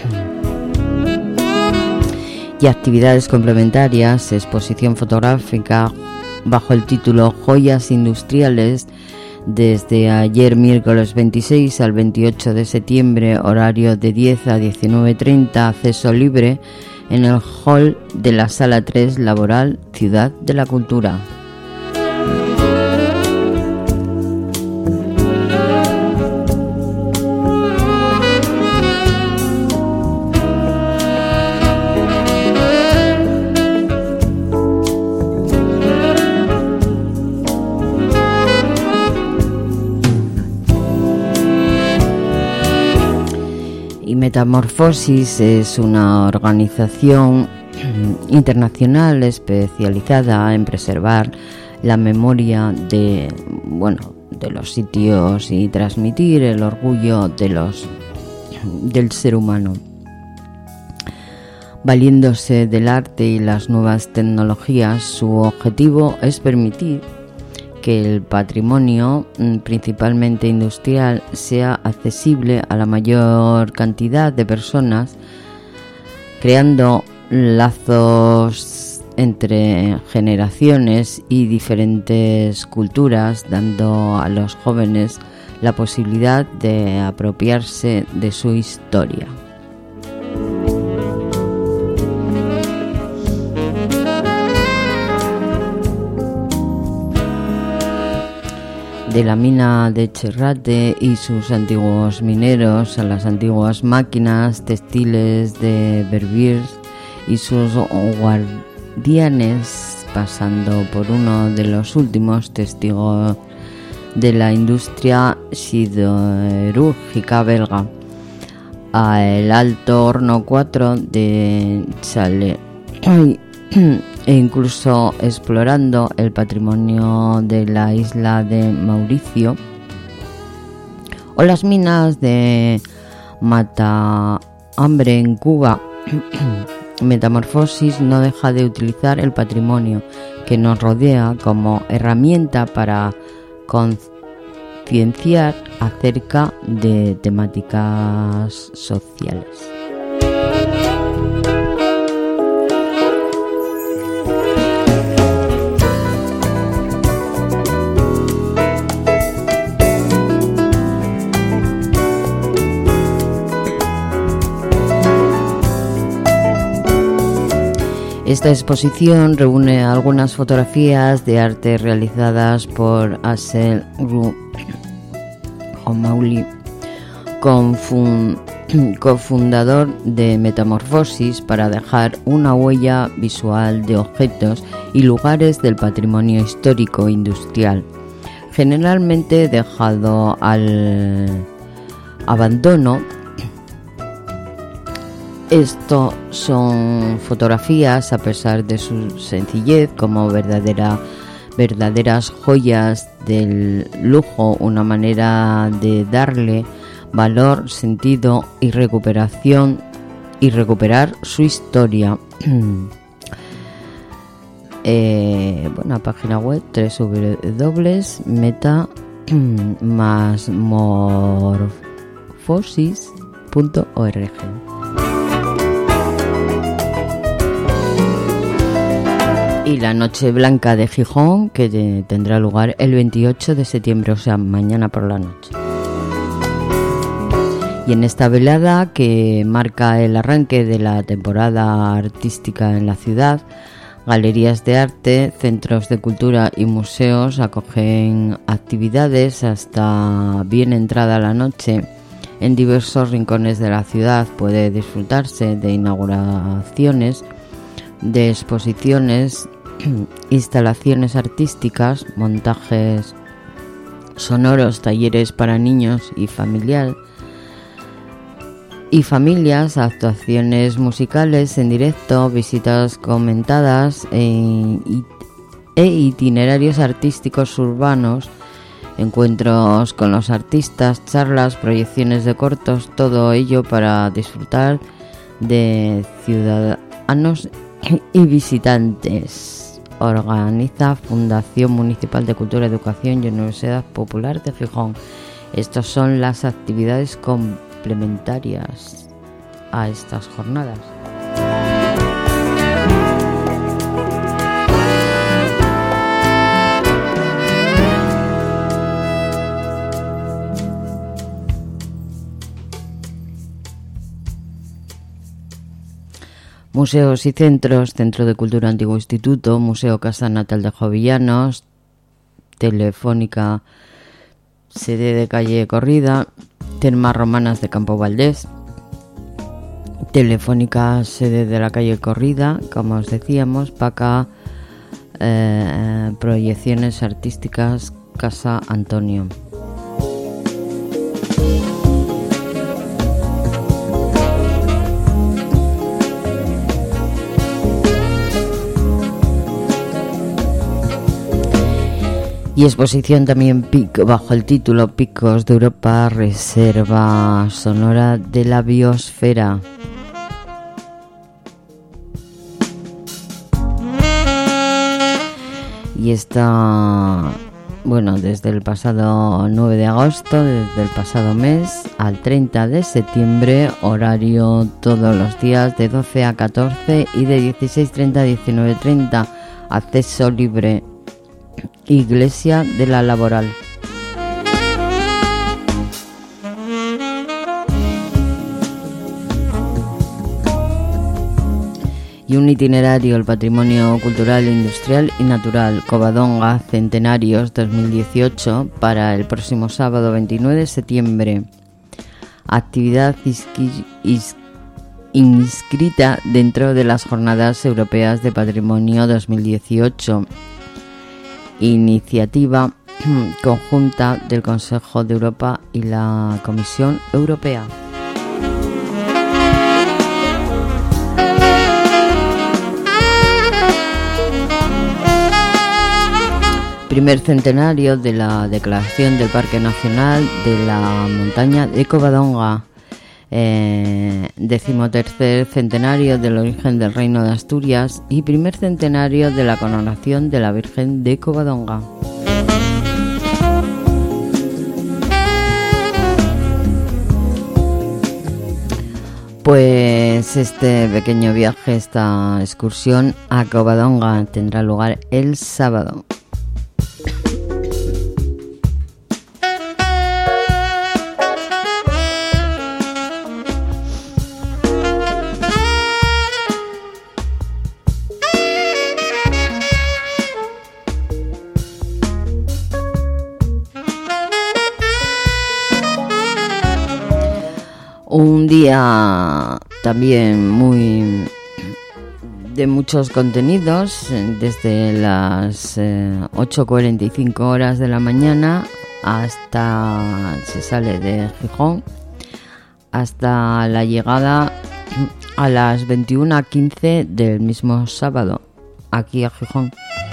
Y actividades complementarias, exposición fotográfica bajo el título Joyas Industriales, desde ayer miércoles veintiséis al veintiocho de septiembre, horario de diez a diecinueve treinta, acceso libre, en el hall de la Sala tres Laboral, Ciudad de la Cultura. Metamorfosis es una organización internacional especializada en preservar la memoria de, bueno, de los sitios y transmitir el orgullo de los, del ser humano. Valiéndose del arte y las nuevas tecnologías, su objetivo es permitir que el patrimonio, principalmente industrial, sea accesible a la mayor cantidad de personas, creando lazos entre generaciones y diferentes culturas, dando a los jóvenes la posibilidad de apropiarse de su historia. De la mina de Cherrate y sus antiguos mineros a las antiguas máquinas textiles de Verbiers y sus guardianes, pasando por uno de los últimos testigos de la industria siderúrgica belga, a el Alto Horno cuatro de Chale, e incluso explorando el patrimonio de la isla de Mauricio o las minas de Matahambre en Cuba. Metamorfosis no deja de utilizar el patrimonio que nos rodea como herramienta para concienciar acerca de temáticas sociales. Esta exposición reúne algunas fotografías de arte realizadas por Axel O'Malley, cofundador de Metamorfosis, para dejar una huella visual de objetos y lugares del patrimonio histórico industrial, generalmente dejado al abandono. Esto son fotografías, a pesar de su sencillez, como verdadera, verdaderas joyas del lujo, una manera de darle valor, sentido y recuperación y recuperar su historia. eh, bueno, página web doble u doble u doble u punto meta morfosis punto org. Y la Noche Blanca de Gijón, que tendrá lugar el veintiocho de septiembre, o sea, mañana por la noche. Y en esta velada, que marca el arranque de la temporada artística en la ciudad, galerías de arte, centros de cultura y museos acogen actividades hasta bien entrada la noche. En diversos rincones de la ciudad puede disfrutarse de inauguraciones, de exposiciones, instalaciones artísticas, montajes sonoros, talleres para niños y familiar y familias, actuaciones musicales en directo, visitas comentadas e, e itinerarios artísticos urbanos, encuentros con los artistas, charlas, proyecciones de cortos, todo ello para disfrutar de ciudadanos y visitantes. Organiza Fundación Municipal de Cultura, Educación y Universidad Popular de Gijón. Estas son las actividades complementarias a estas jornadas. Museos y centros: Centro de Cultura Antiguo Instituto, Museo Casa Natal de Jovellanos, Telefónica, sede de calle Corrida, Termas Romanas de Campo Valdés, Telefónica, sede de la calle Corrida, como os decíamos, Paca, eh, Proyecciones Artísticas, Casa Antonio. Y exposición también bajo el título Picos de Europa, Reserva Sonora de la Biosfera. Y está, bueno, desde el pasado nueve de agosto, desde el pasado mes al treinta de septiembre, horario todos los días de doce a catorce y de dieciséis treinta a diecinueve treinta, acceso libre. Iglesia de la Laboral. Y un itinerario: el patrimonio cultural, industrial y natural, Covadonga, Centenarios dos mil dieciocho, para el próximo sábado veintinueve de septiembre. Actividad isqui- is- inscrita dentro de las Jornadas Europeas de Patrimonio dos mil dieciocho. Iniciativa conjunta del Consejo de Europa y la Comisión Europea. Primer centenario de la declaración del Parque Nacional de la Montaña de Covadonga. Eh, decimotercer centenario del origen del Reino de Asturias y primer centenario de la coronación de la Virgen de Covadonga. Pues este pequeño viaje, esta excursión a Covadonga tendrá lugar el sábado. Un día también muy de muchos contenidos, desde las eh, ocho cuarenta y cinco horas de la mañana hasta, se sale de Gijón, hasta la llegada a las veintiuna quince del mismo sábado, aquí a Gijón.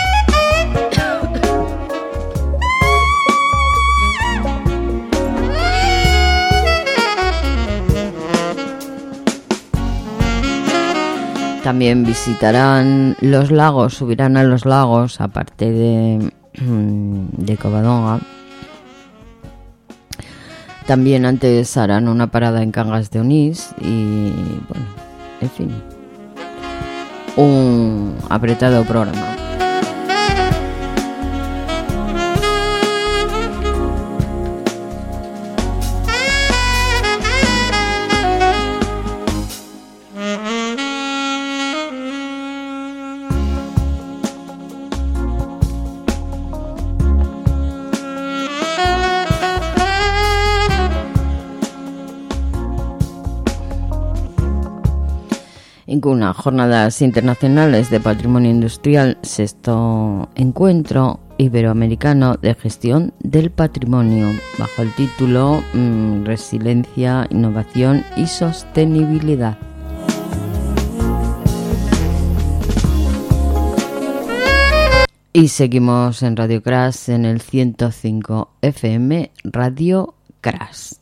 También visitarán los lagos, subirán a los lagos, aparte de, de Covadonga. También antes harán una parada en Cangas de Onís y, bueno, en fin, un apretado programa. Incuna, Jornadas Internacionales de Patrimonio Industrial, sexto encuentro iberoamericano de gestión del patrimonio, bajo el título mmm, Resiliencia, Innovación y Sostenibilidad. Y seguimos en Radio Crash, en el ciento cinco F M, Radio Crash.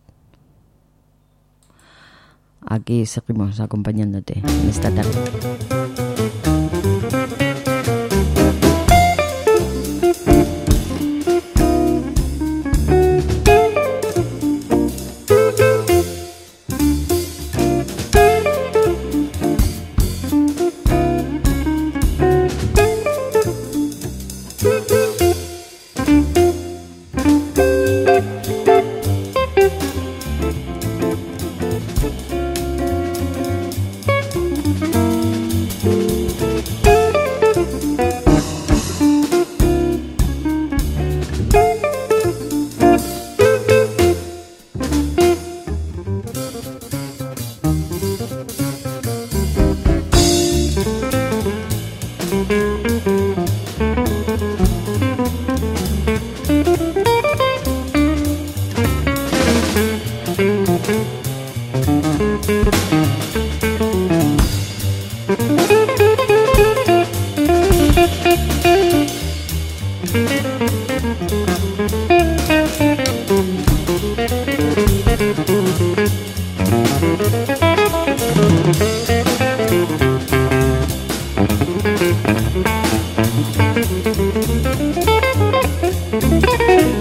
Aquí seguimos acompañándote en esta tarde.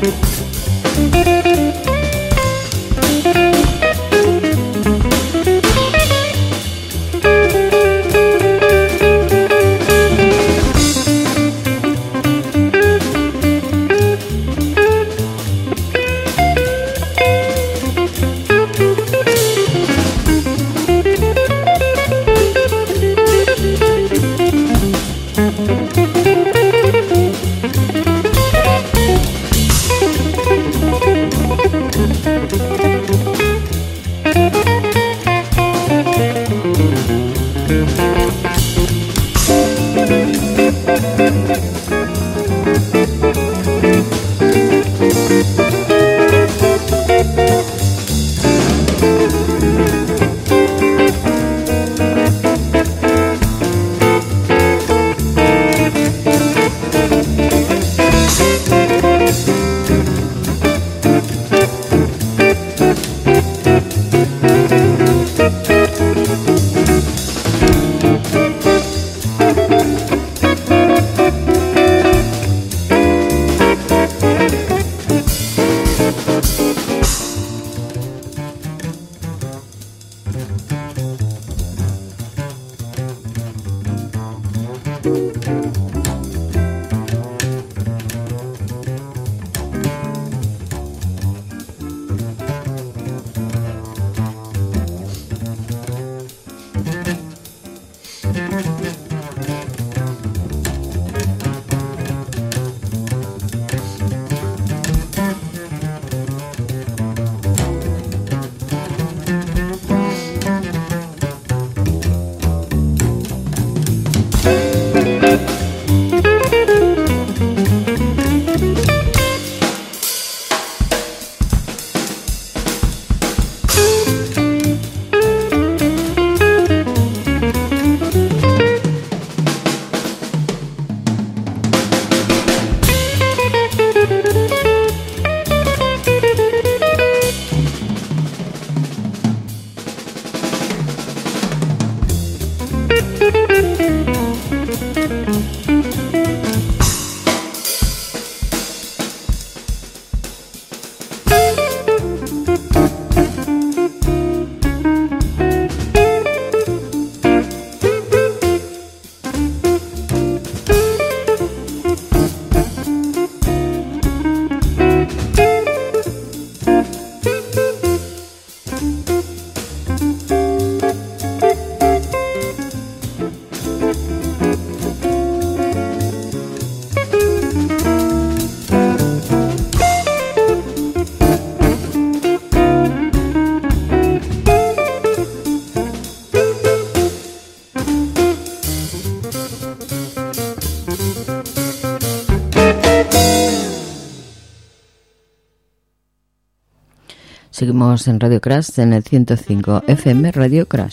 Seguimos en Radio Crash, en el ciento cinco F M Radio Crash.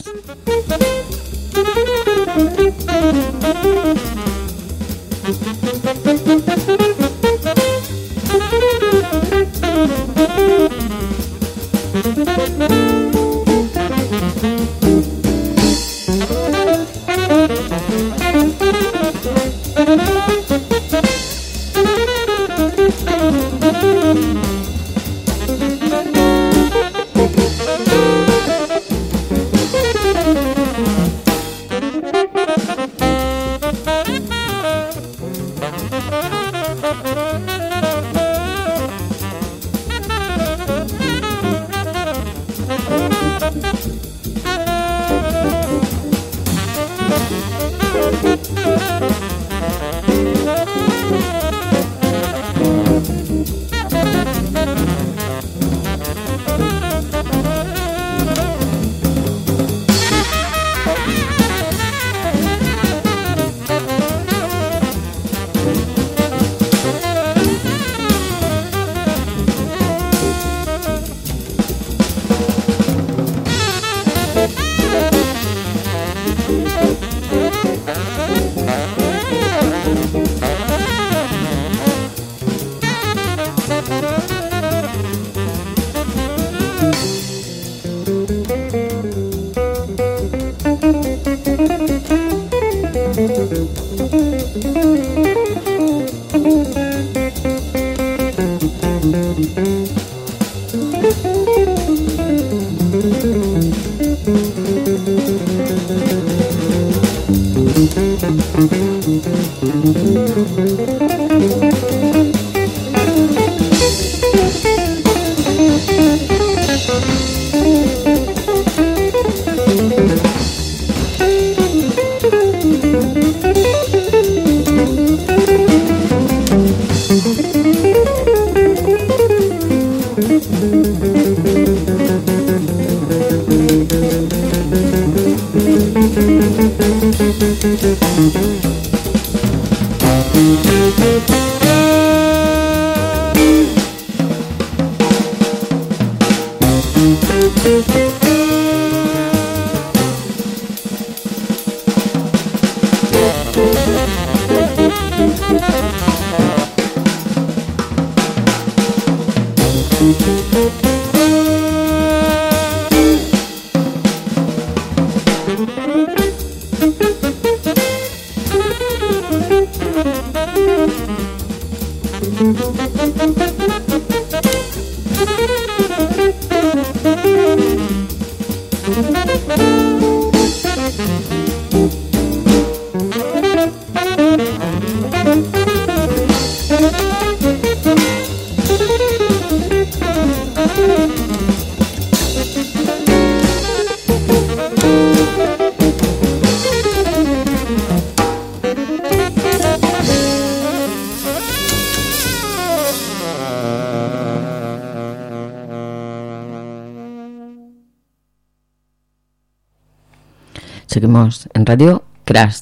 Seguimos en Radio Crash.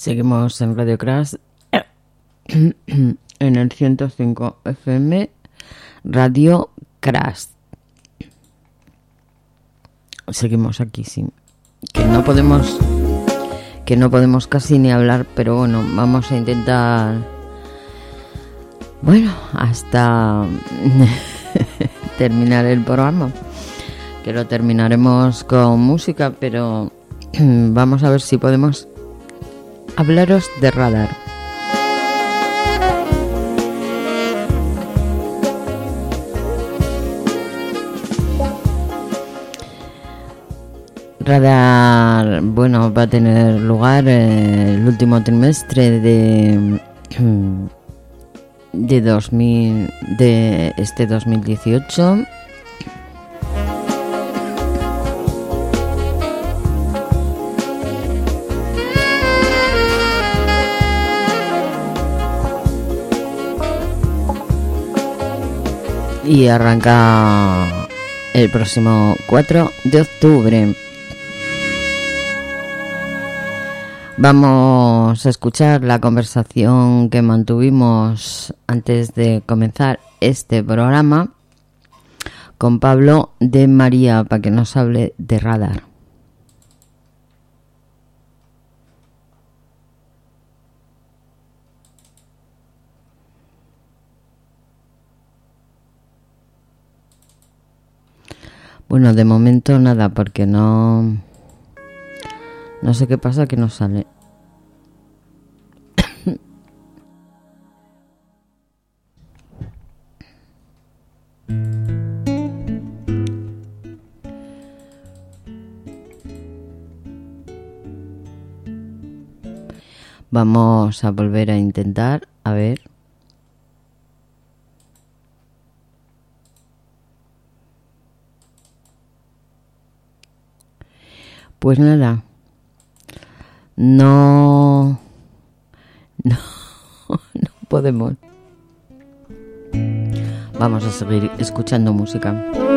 Seguimos en Radio Crash en el ciento cinco F M, Radio Crash. Seguimos aquí, sí. Que no podemos, que no podemos casi ni hablar, pero bueno, vamos a intentar, bueno, hasta terminar el programa. Que lo terminaremos con música, pero vamos a ver si podemos hablaros de Radar. Radar, bueno, va a tener lugar eh, el último trimestre de de dos mil de este dos mil dieciocho. Y arranca el próximo cuatro de octubre. Vamos a escuchar la conversación que mantuvimos antes de comenzar este programa con Pablo de María para que nos hable de Radar. Bueno, de momento nada, porque no... No sé qué pasa que no sale. Vamos a volver a intentar, a ver. Pues nada, no, no, no podemos. Vamos a seguir escuchando música.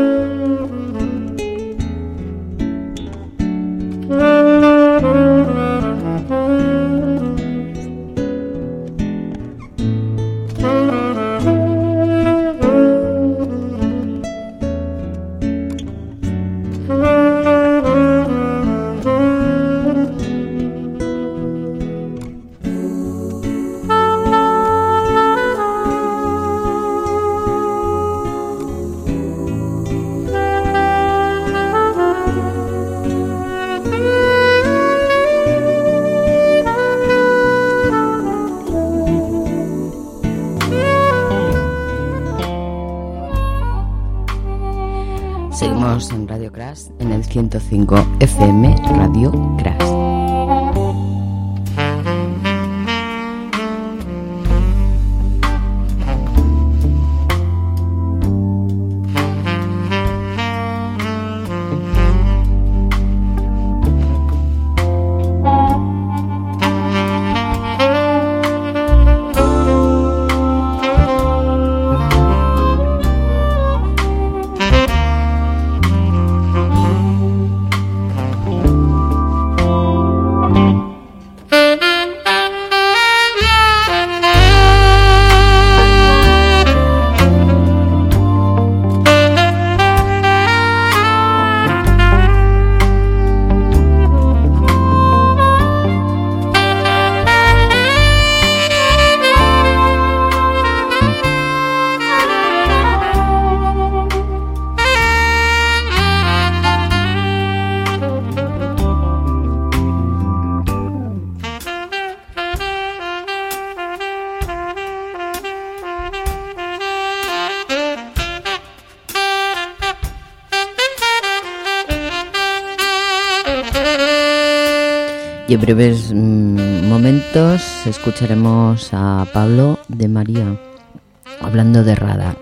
Seguimos en Radio Crash, en el ciento cinco F M, Radio Crash. Y en breves mmm, momentos escucharemos a Pablo de María hablando de Radar.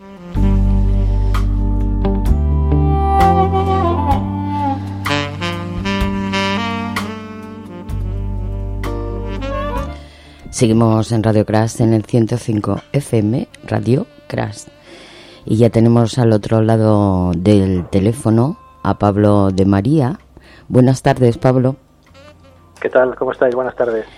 Seguimos en Radio Crash, en el ciento cinco F M, Radio Crash. Y ya tenemos al otro lado del teléfono a Pablo de María. Buenas tardes, Pablo. ¿Qué tal? ¿Cómo estáis? Buenas tardes.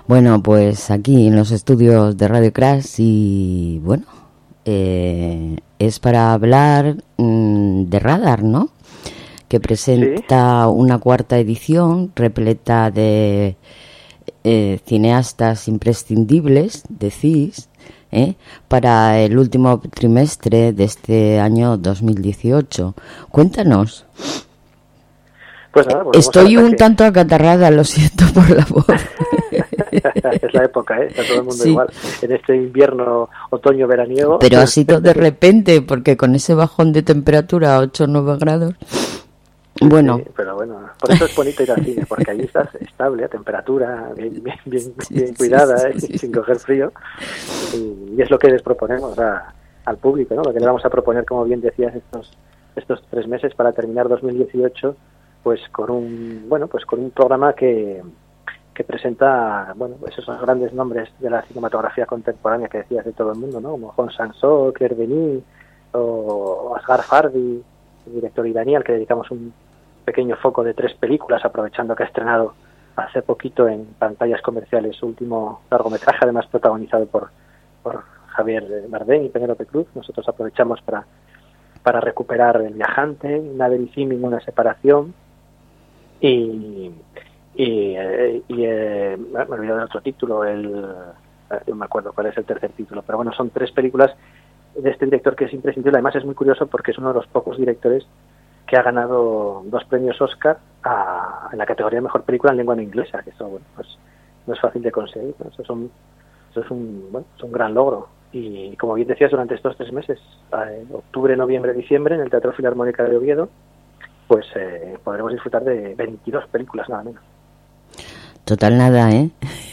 Bueno, pues aquí en los estudios de Radio Crash y bueno, eh, es para hablar mmm, de Radar, ¿no? Que presenta sí. una cuarta edición repleta de eh, cineastas imprescindibles, decís, ¿eh? para el último trimestre de este año dos mil dieciocho. Cuéntanos. Pues nada, Estoy un tanto acatarrada, lo siento por la voz. Es la época, ¿eh? Está todo el mundo sí. igual. En este invierno, otoño, veraniego. Pero así todo de repente, porque con ese bajón de temperatura a ocho o nueve grados. Bueno. Sí, pero bueno, por eso es bonito ir al cine, porque allí estás estable, a temperatura, bien, bien, bien, bien sí, cuidada, sí, sí, ¿eh? sí. sin coger frío. Y, y es lo que les proponemos a, al público, ¿no? Lo que le vamos a proponer, como bien decías, estos, estos tres meses para terminar dos mil dieciocho, pues con un, bueno, pues con un programa que, que presenta, bueno, pues esos grandes nombres de la cinematografía contemporánea que decías de todo el mundo, ¿no? Como Hong Sang-soo, Claire Denis o Asghar Farhadi, el director iraní, al que dedicamos un pequeño foco de tres películas, aprovechando que ha estrenado hace poquito en pantallas comerciales su último largometraje, además protagonizado por, por Javier Bardem y Penélope Cruz. Nosotros aprovechamos para, para recuperar El viajante, Nader y Simin, Una separación, y, y, y eh, me he olvidado del otro título, el, no me acuerdo cuál es el tercer título, pero bueno, son tres películas de este director que es imprescindible. Además es muy curioso porque es uno de los pocos directores que ha ganado dos premios Oscar a, en la categoría de mejor película en lengua no inglesa, que eso, bueno, pues no es fácil de conseguir, ¿no? Eso, es un, eso es un bueno, es un gran logro. Y como bien decías, durante estos tres meses, eh, octubre, noviembre, diciembre, en el Teatro Filarmónica de Oviedo, pues eh, podremos disfrutar de veintidós películas, nada menos. Total nada, ¿eh?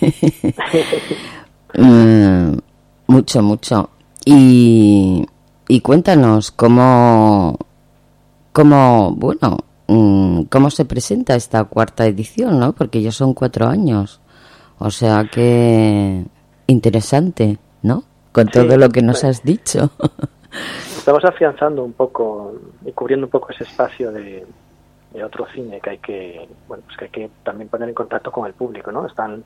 mm, mucho, mucho. Y, y cuéntanos cómo, cómo, bueno, cómo se presenta esta cuarta edición, ¿no? Porque ya son cuatro años. O sea que interesante, ¿no? Con todo sí, lo que nos has dicho. Estamos afianzando un poco y cubriendo un poco ese espacio de, de otro cine que hay que, bueno, pues que hay que también poner en contacto con el público, ¿no? Están,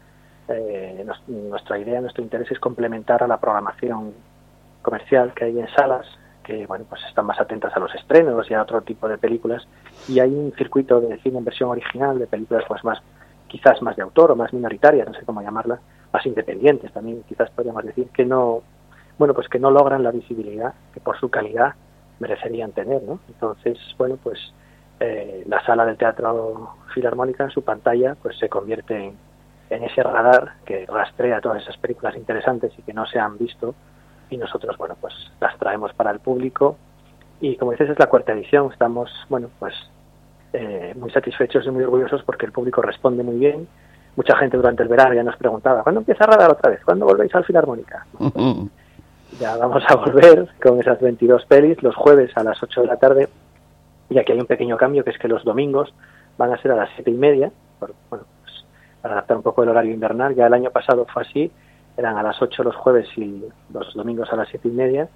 eh, nos, nuestra idea, nuestro interés es complementar a la programación comercial que hay en salas, que bueno, pues están más atentas a los estrenos y a otro tipo de películas, y hay un circuito de cine en versión original, de películas pues más, quizás más de autor o más minoritarias, no sé cómo llamarla, más independientes también, quizás podríamos decir, que no, bueno, pues que no logran la visibilidad que por su calidad merecerían tener, ¿no? Entonces, bueno, pues eh, la sala del Teatro Filarmónica en su pantalla pues se convierte en, en ese radar que rastrea todas esas películas interesantes y que no se han visto, y nosotros, bueno, pues las traemos para el público. Y como dices, es la cuarta edición. Estamos, bueno, pues eh, muy satisfechos y muy orgullosos porque el público responde muy bien. Mucha gente durante el verano ya nos preguntaba, ¿cuándo empieza a Radar otra vez? ¿Cuándo volvéis al Filarmónica? Uh-huh. Ya vamos a volver con esas veintidós pelis los jueves a las ocho de la tarde, y aquí hay un pequeño cambio, que es que los domingos van a ser a las siete y media, por, bueno, pues, para adaptar un poco el horario invernal. Ya el año pasado fue así, eran a las ocho los jueves y los domingos a las siete y media.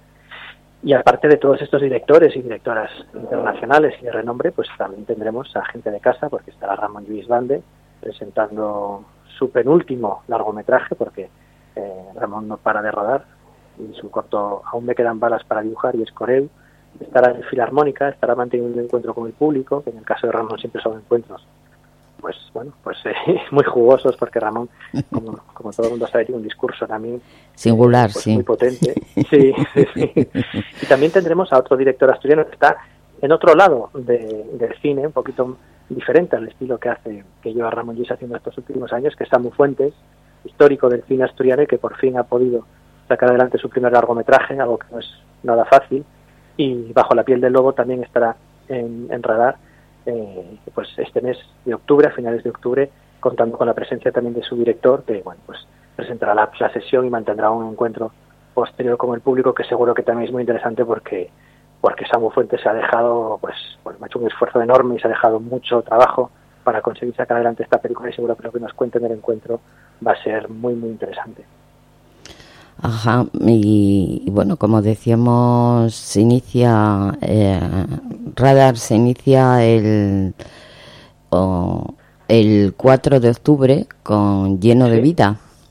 Y aparte de todos estos directores y directoras internacionales y de renombre, pues también tendremos a gente de casa, porque estará Ramon Lluís Bande presentando su penúltimo largometraje, porque eh, Ramón no para de rodar, y su corto Aún me quedan balas para dibujar, y es Coreu. Estará en Filarmónica, estará manteniendo un encuentro con el público, que en el caso de Ramón siempre son encuentros pues bueno, pues eh, muy jugosos, porque Ramón, como, como todo el mundo sabe, tiene un discurso también singular, pues, sí, muy potente. Sí, sí, sí. Y también tendremos a otro director asturiano que está en otro lado de, del cine, un poquito diferente al estilo que hace, que lleva Ramón Lluís haciendo estos últimos años, que es Samu Fuentes, histórico del cine asturiano, y que por fin ha podido sacar adelante su primer largometraje, algo que no es nada fácil. Y Bajo la piel del lobo también estará en, en Radar, eh, pues este mes de octubre, a finales de octubre, contando con la presencia también de su director, que bueno, pues presentará la, la sesión y mantendrá un encuentro posterior con el público, que seguro que también es muy interesante, porque porque Samu Fuentes se ha dejado, pues, pues ha hecho un esfuerzo enorme y se ha dejado mucho trabajo para conseguir sacar adelante esta película, y seguro que lo que nos cuente en el encuentro va a ser muy, muy interesante. Ajá, y, y bueno, como decíamos, se inicia, eh, Radar se inicia el, oh, el cuatro de octubre con Lleno sí. de vida,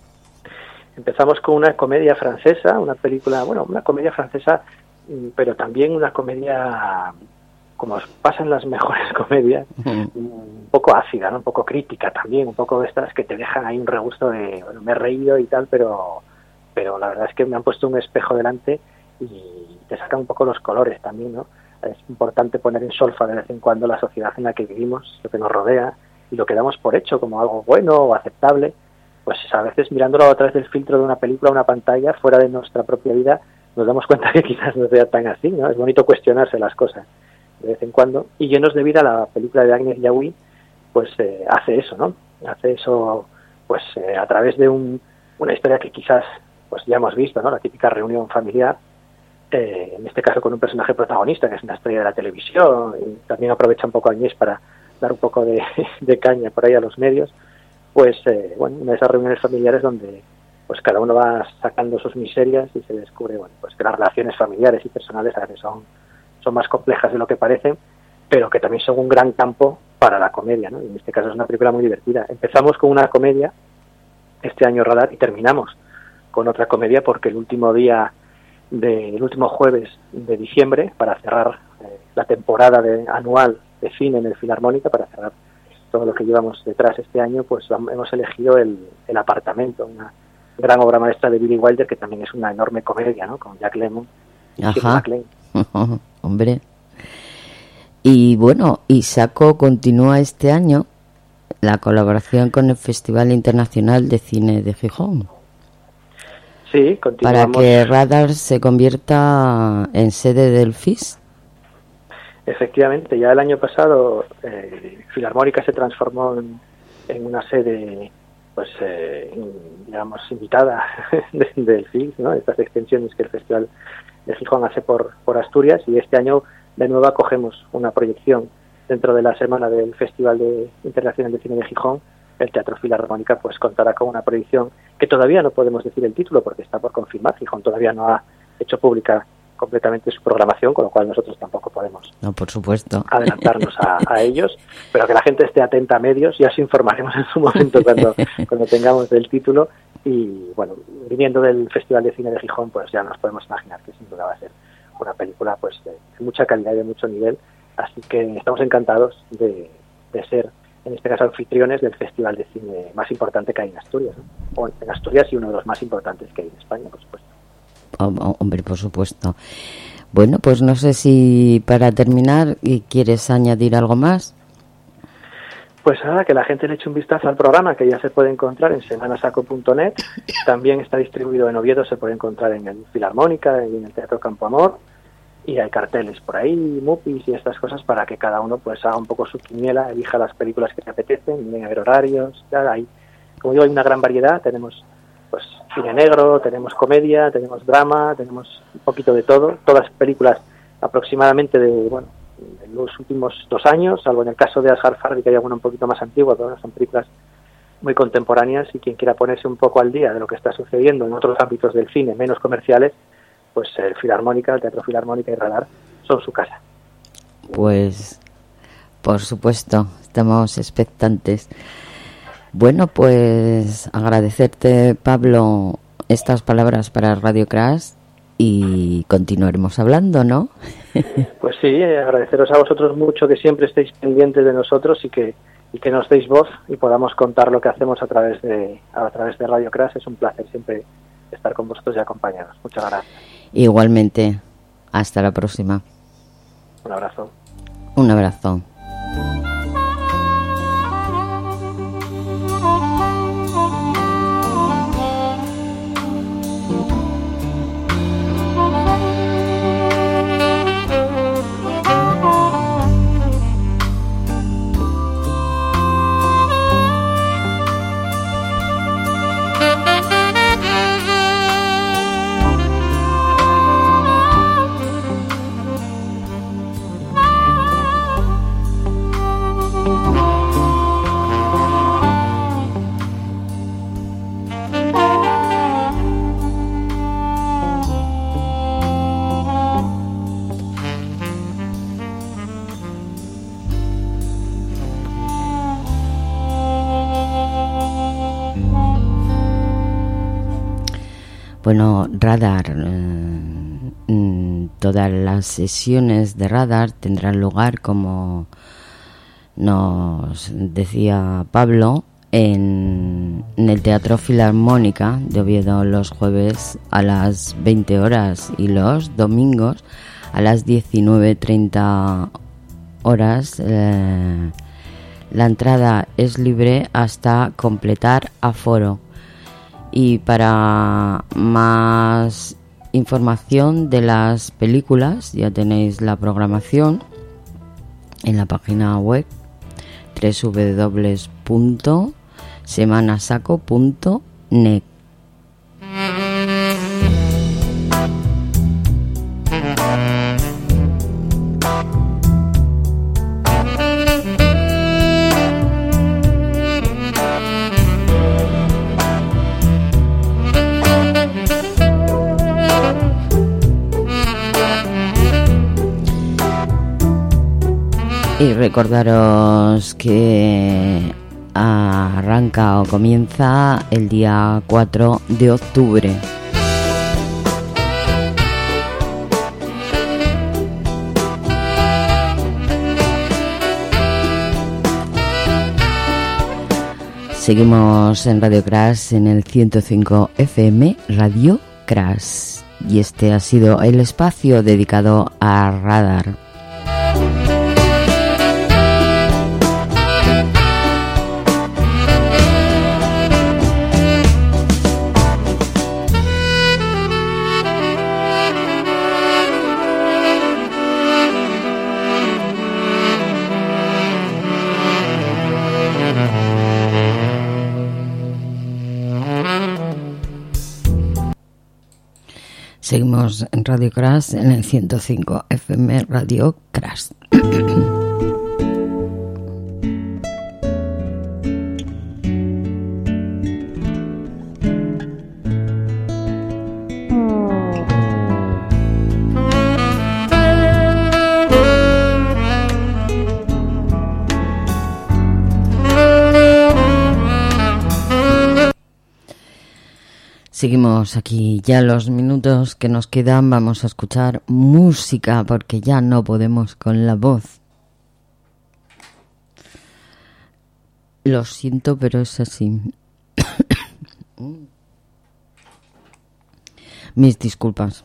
empezamos con una comedia francesa, una película, bueno, una comedia francesa, pero también una comedia, como pasa en las mejores comedias, un poco ácida, ¿no? Un poco crítica también, un poco de estas que te dejan ahí un regusto de, bueno, me he reído y tal, pero, pero la verdad es que me han puesto un espejo delante y te sacan un poco los colores también, ¿no? Es importante poner en solfa de vez en cuando la sociedad en la que vivimos, lo que nos rodea y lo que damos por hecho como algo bueno o aceptable. Pues a veces mirándolo a través del filtro de una película, una pantalla, fuera de nuestra propia vida, nos damos cuenta que quizás no sea tan así, ¿no? Es bonito cuestionarse las cosas de vez en cuando. Y Llenos de vida, la película de Agnès Jaoui, pues eh, hace eso, ¿no? Hace eso, pues eh, a través de un, una historia que quizás pues ya hemos visto, ¿no? La típica reunión familiar, eh, en este caso con un personaje protagonista, que es una estrella de la televisión, y también aprovecha un poco Agnès para dar un poco de, de caña por ahí a los medios. Pues eh, bueno, una de esas reuniones familiares donde pues cada uno va sacando sus miserias y se descubre, bueno, pues que las relaciones familiares y personales a veces son, son más complejas de lo que parecen, pero que también son un gran campo para la comedia, ¿no? Y en este caso es una película muy divertida. Empezamos con una comedia este año Radar y terminamos con otra comedia porque el último día de, el último jueves de diciembre, para cerrar eh, la temporada de, anual de cine en el Filarmónica, para cerrar todo lo que llevamos detrás este año, pues hemos elegido el, el Apartamento, una gran obra maestra de Billy Wilder, que también es una enorme comedia, ¿no? Con Jack Lemmon y Shirley MacLaine. Hombre. Y bueno, Isaco continúa este año la colaboración con el Festival Internacional de Cine de Gijón. Sí, continuamos. Para que Radar se convierta en sede del F I S. Efectivamente, ya el año pasado eh, Filarmónica se transformó en, en una sede, pues, eh, digamos, invitada de, del F I S, ¿no? Estas extensiones que el Festival de Gijón hace por, por Asturias, y este año de nuevo acogemos una proyección dentro de la semana del Festival de Internacional de Cine de Gijón. El Teatro Filarmónica pues contará con una proyección que todavía no podemos decir el título porque está por confirmar. Gijón todavía no ha hecho pública completamente su programación, con lo cual nosotros tampoco podemos no, por supuesto. adelantarnos a, a ellos, pero que la gente esté atenta a medios, ya os informaremos en su momento cuando, cuando tengamos el título. Y bueno, viniendo del Festival de Cine de Gijón, pues ya nos podemos imaginar que sin duda va a ser una película pues de, de mucha calidad y de mucho nivel, así que estamos encantados de, de ser, en este caso, anfitriones del festival de cine más importante que hay en Asturias, ¿no? O en Asturias y uno de los más importantes que hay en España, por supuesto. Oh, hombre, por supuesto. Bueno, pues no sé si para terminar quieres añadir algo más. Pues nada, que la gente le eche un vistazo al programa, que ya se puede encontrar en semanasaco punto net. También está distribuido en Oviedo, se puede encontrar en el Filarmónica y en el Teatro Campo Amor. Y hay carteles por ahí, mupis y estas cosas para que cada uno pues haga un poco su quiniela, elija las películas que te apetecen, vienen a ver horarios. Ya hay, como digo, hay una gran variedad. Tenemos pues cine negro, tenemos comedia, tenemos drama, tenemos un poquito de todo. Todas películas aproximadamente de, bueno, en los últimos dos años, salvo en el caso de Asghar Farhadi, que hay alguna un poquito más antigua, pero bueno, son películas muy contemporáneas, y quien quiera ponerse un poco al día de lo que está sucediendo en otros ámbitos del cine menos comerciales, pues el Filarmónica, el Teatro Filarmónica y Radar son su casa. Pues, por supuesto, estamos expectantes. Bueno, pues agradecerte, Pablo, estas palabras para Radio Crash y continuaremos hablando, ¿no? Pues sí, agradeceros a vosotros mucho que siempre estéis pendientes de nosotros y que y que nos deis voz y podamos contar lo que hacemos a través de a través de Radio Crash. Es un placer siempre estar con vosotros y acompañaros. Muchas gracias. Igualmente. Hasta la próxima. Un abrazo. Un abrazo. Bueno, Radar, eh, todas las sesiones de Radar tendrán lugar, como nos decía Pablo, en, en el Teatro Filarmónica de Oviedo los jueves a las veinte horas y los domingos a las diecinueve treinta horas. Eh, la entrada es libre hasta completar aforo. Y para más información de las películas, ya tenéis la programación en la página web doble u doble u doble u punto semanasaco punto net. Y recordaros que arranca o comienza el día cuatro de octubre. Seguimos en Radio Crash en el ciento cinco F M, Radio Crash. Y este ha sido el espacio dedicado a Radar. Seguimos en Radio Crash en el ciento cinco F M, Radio Crash. Seguimos aquí ya los minutos que nos quedan. Vamos a escuchar música porque ya no podemos con la voz. Lo siento, pero es así. Mis disculpas.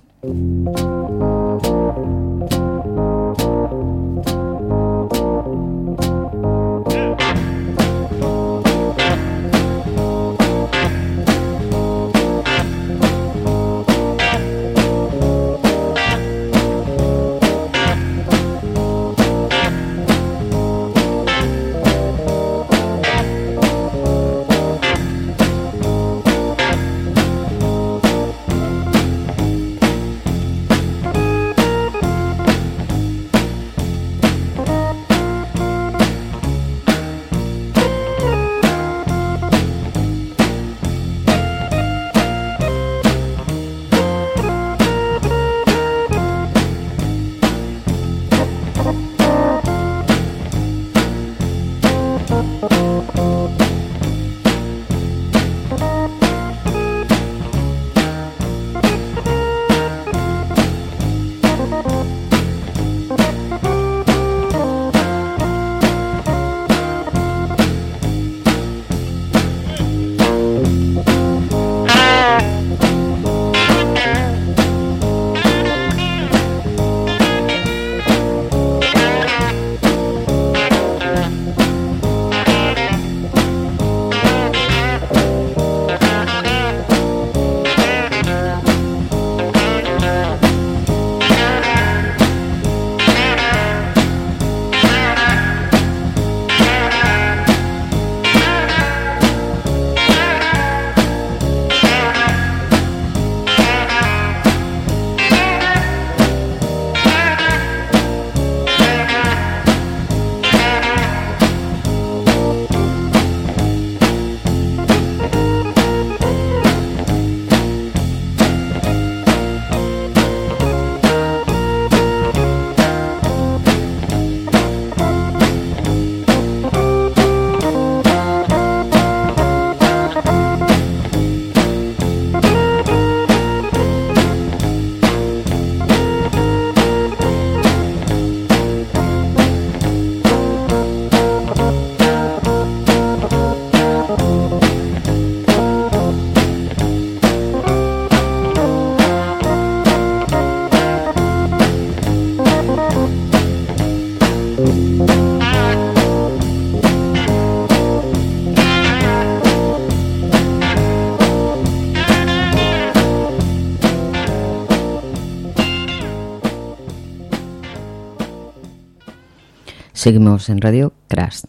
Seguimos en Radio Crash.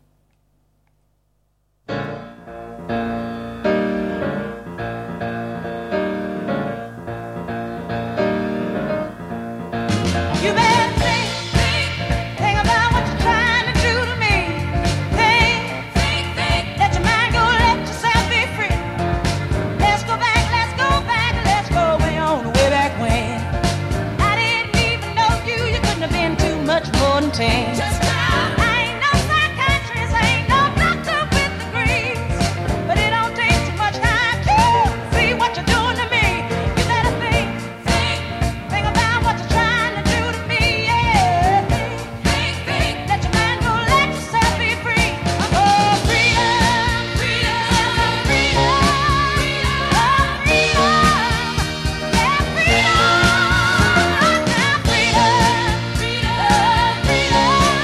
Just now. I ain't no psychiatrist, I ain't no doctor with degrees, but it don't take too much time to see what you're doing to me. You better think, think, think about what you're trying to do to me. Yeah, think, think, let your mind go, let yourself be free. Oh, freedom, freedom, freedom, oh, freedom, yeah, freedom, right now, freedom, freedom.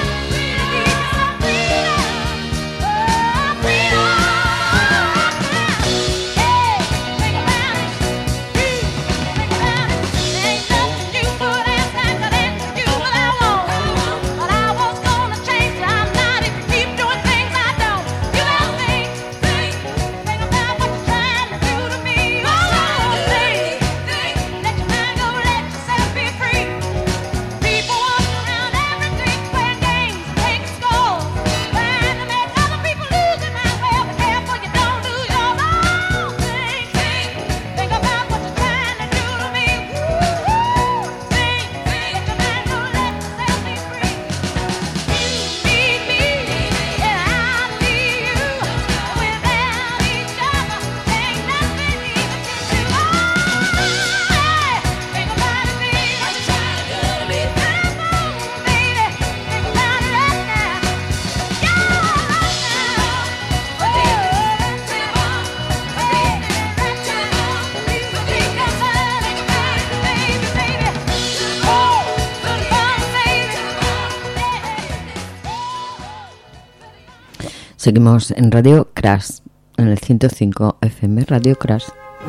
Seguimos en Radio Crash, en el ciento cinco F M Radio Crash.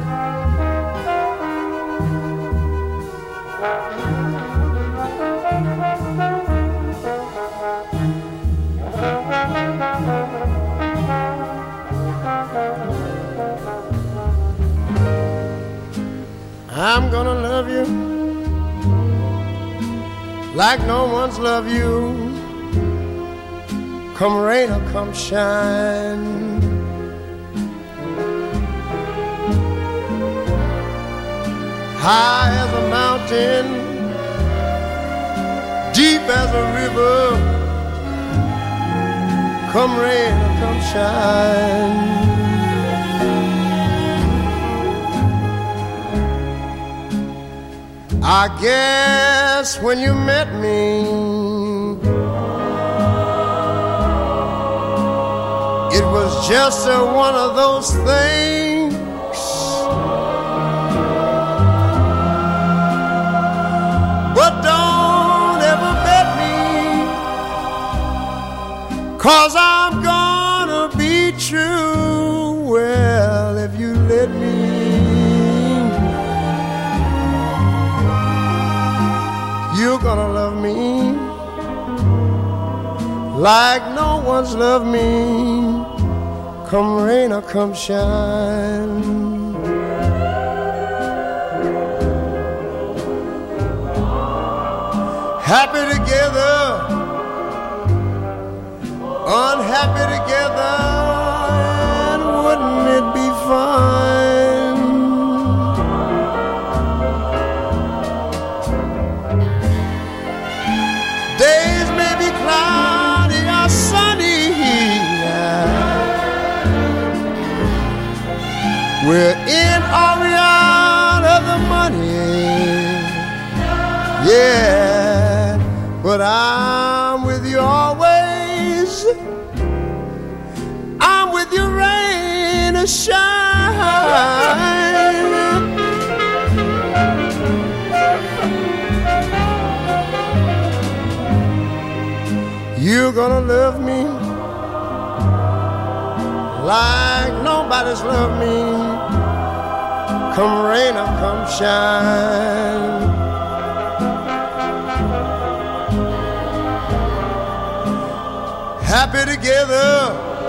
I'm gonna love you like no one's loved you. Come rain or come shine, high as a mountain, deep as a river. Come rain or come shine. I guess when you met me, it was just uh, one of those things. But don't ever bet me, 'cause I'm gonna be true. Well, if you let me, you're gonna love me like no one's loved me. Come rain or come shine. Happy together, unhappy together, and wouldn't it be fine? Days may be cloudy or sunny, we're in or we're out of the money, yeah, but I'm with you always. I'm with you rain or shine. You're gonna love me like nobody's loved me. Come rain or come shine. happy together,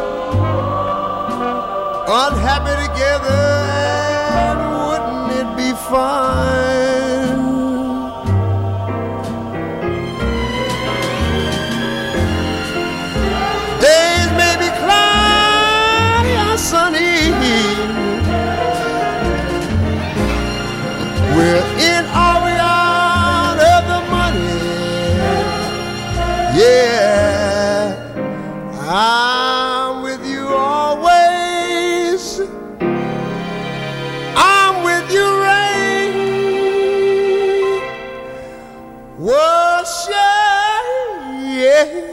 unhappy together, and wouldn't it be fine? Days may be cloudy or sunny, we're in or we out of the money. Yeah, I'm with you always. I'm with you, rain. What's yeah.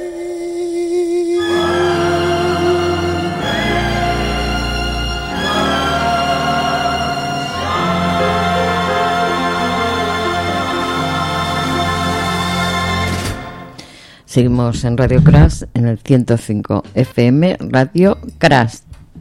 Seguimos en Radio Crash en el ciento cinco F M, Radio Crash.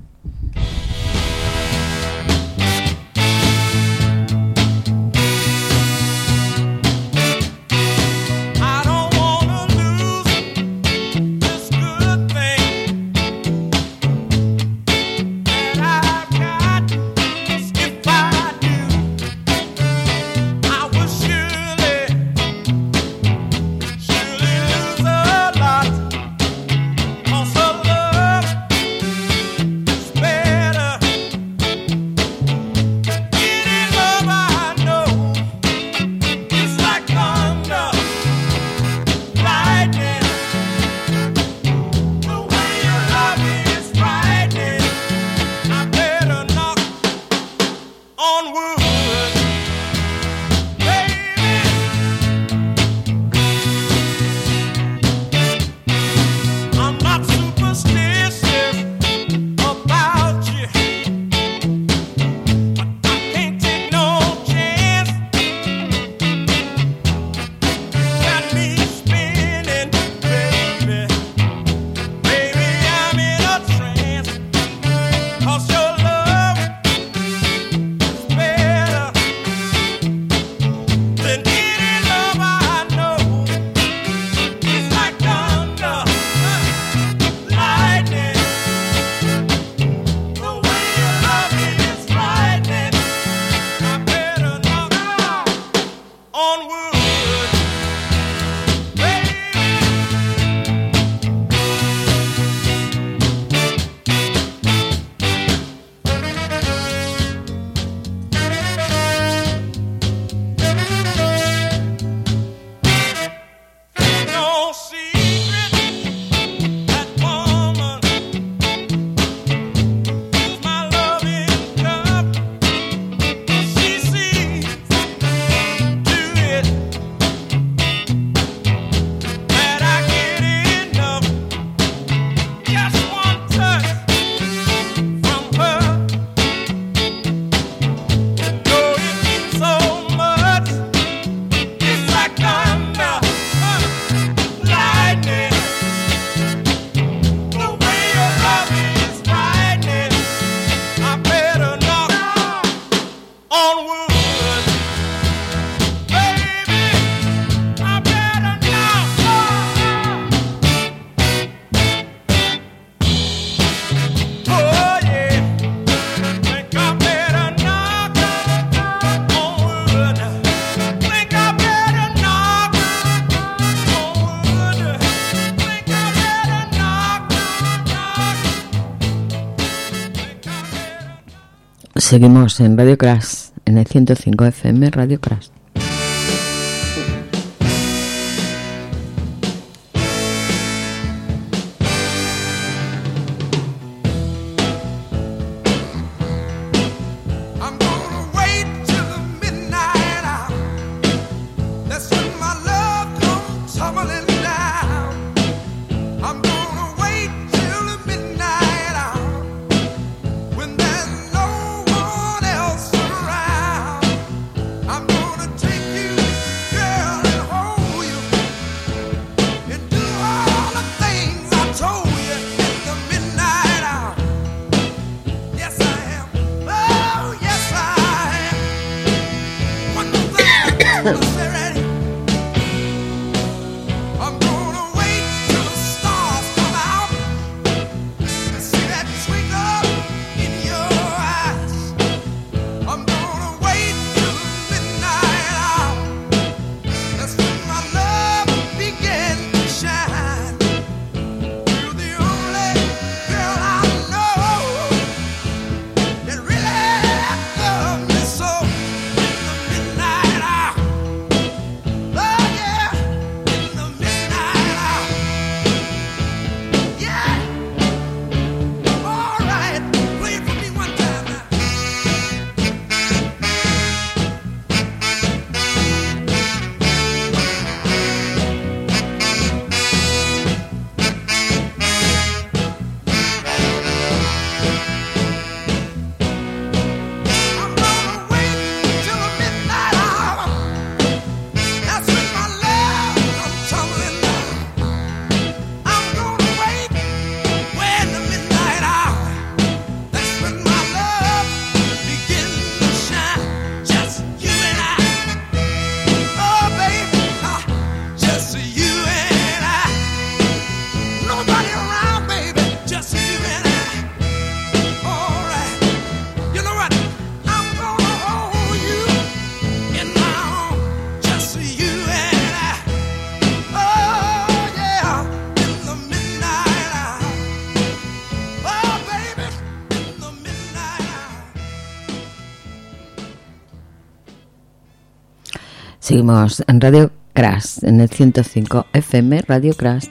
Seguimos en Radio Crash, en el ciento cinco F M, Radio Crash. I'm gonna wait till the stars come out. Seguimos en Radio Crash, en el ciento cinco F M, Radio Crash.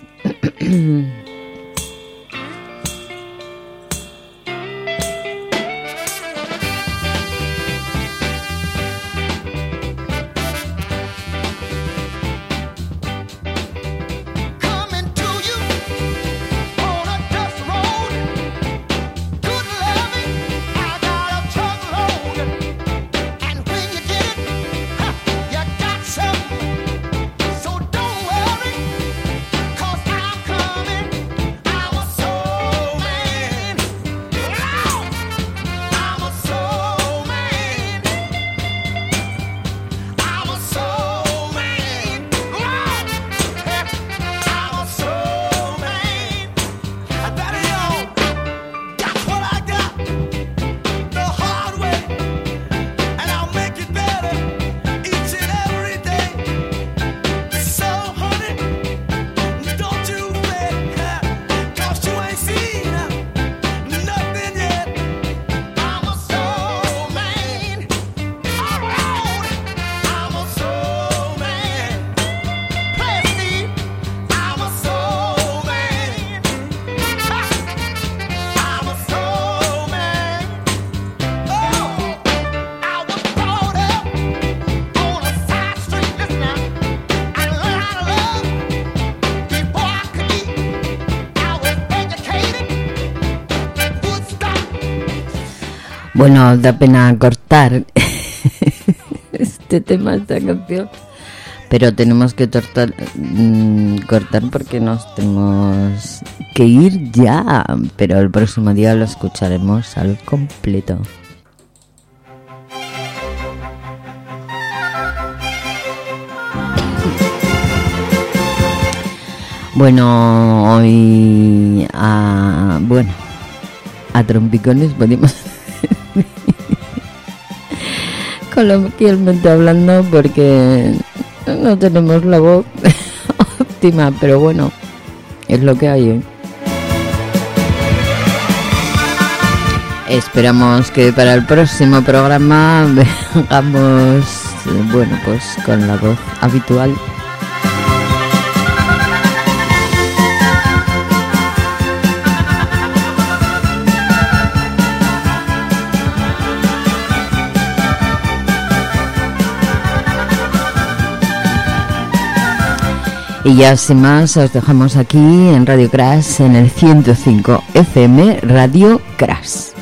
Bueno, da pena cortar este tema, esta canción, pero tenemos que tortar, mmm, cortar porque nos tenemos que ir ya, pero el próximo día lo escucharemos al completo. Bueno, hoy a, bueno, a trompicones podemos coloquialmente hablando, porque no tenemos la voz óptima, pero bueno, es lo que hay, ¿eh? Esperamos que para el próximo programa vengamos, bueno, pues con la voz habitual. Y ya sin más, os dejamos aquí en Radio Crash, en el ciento cinco F M, Radio Crash.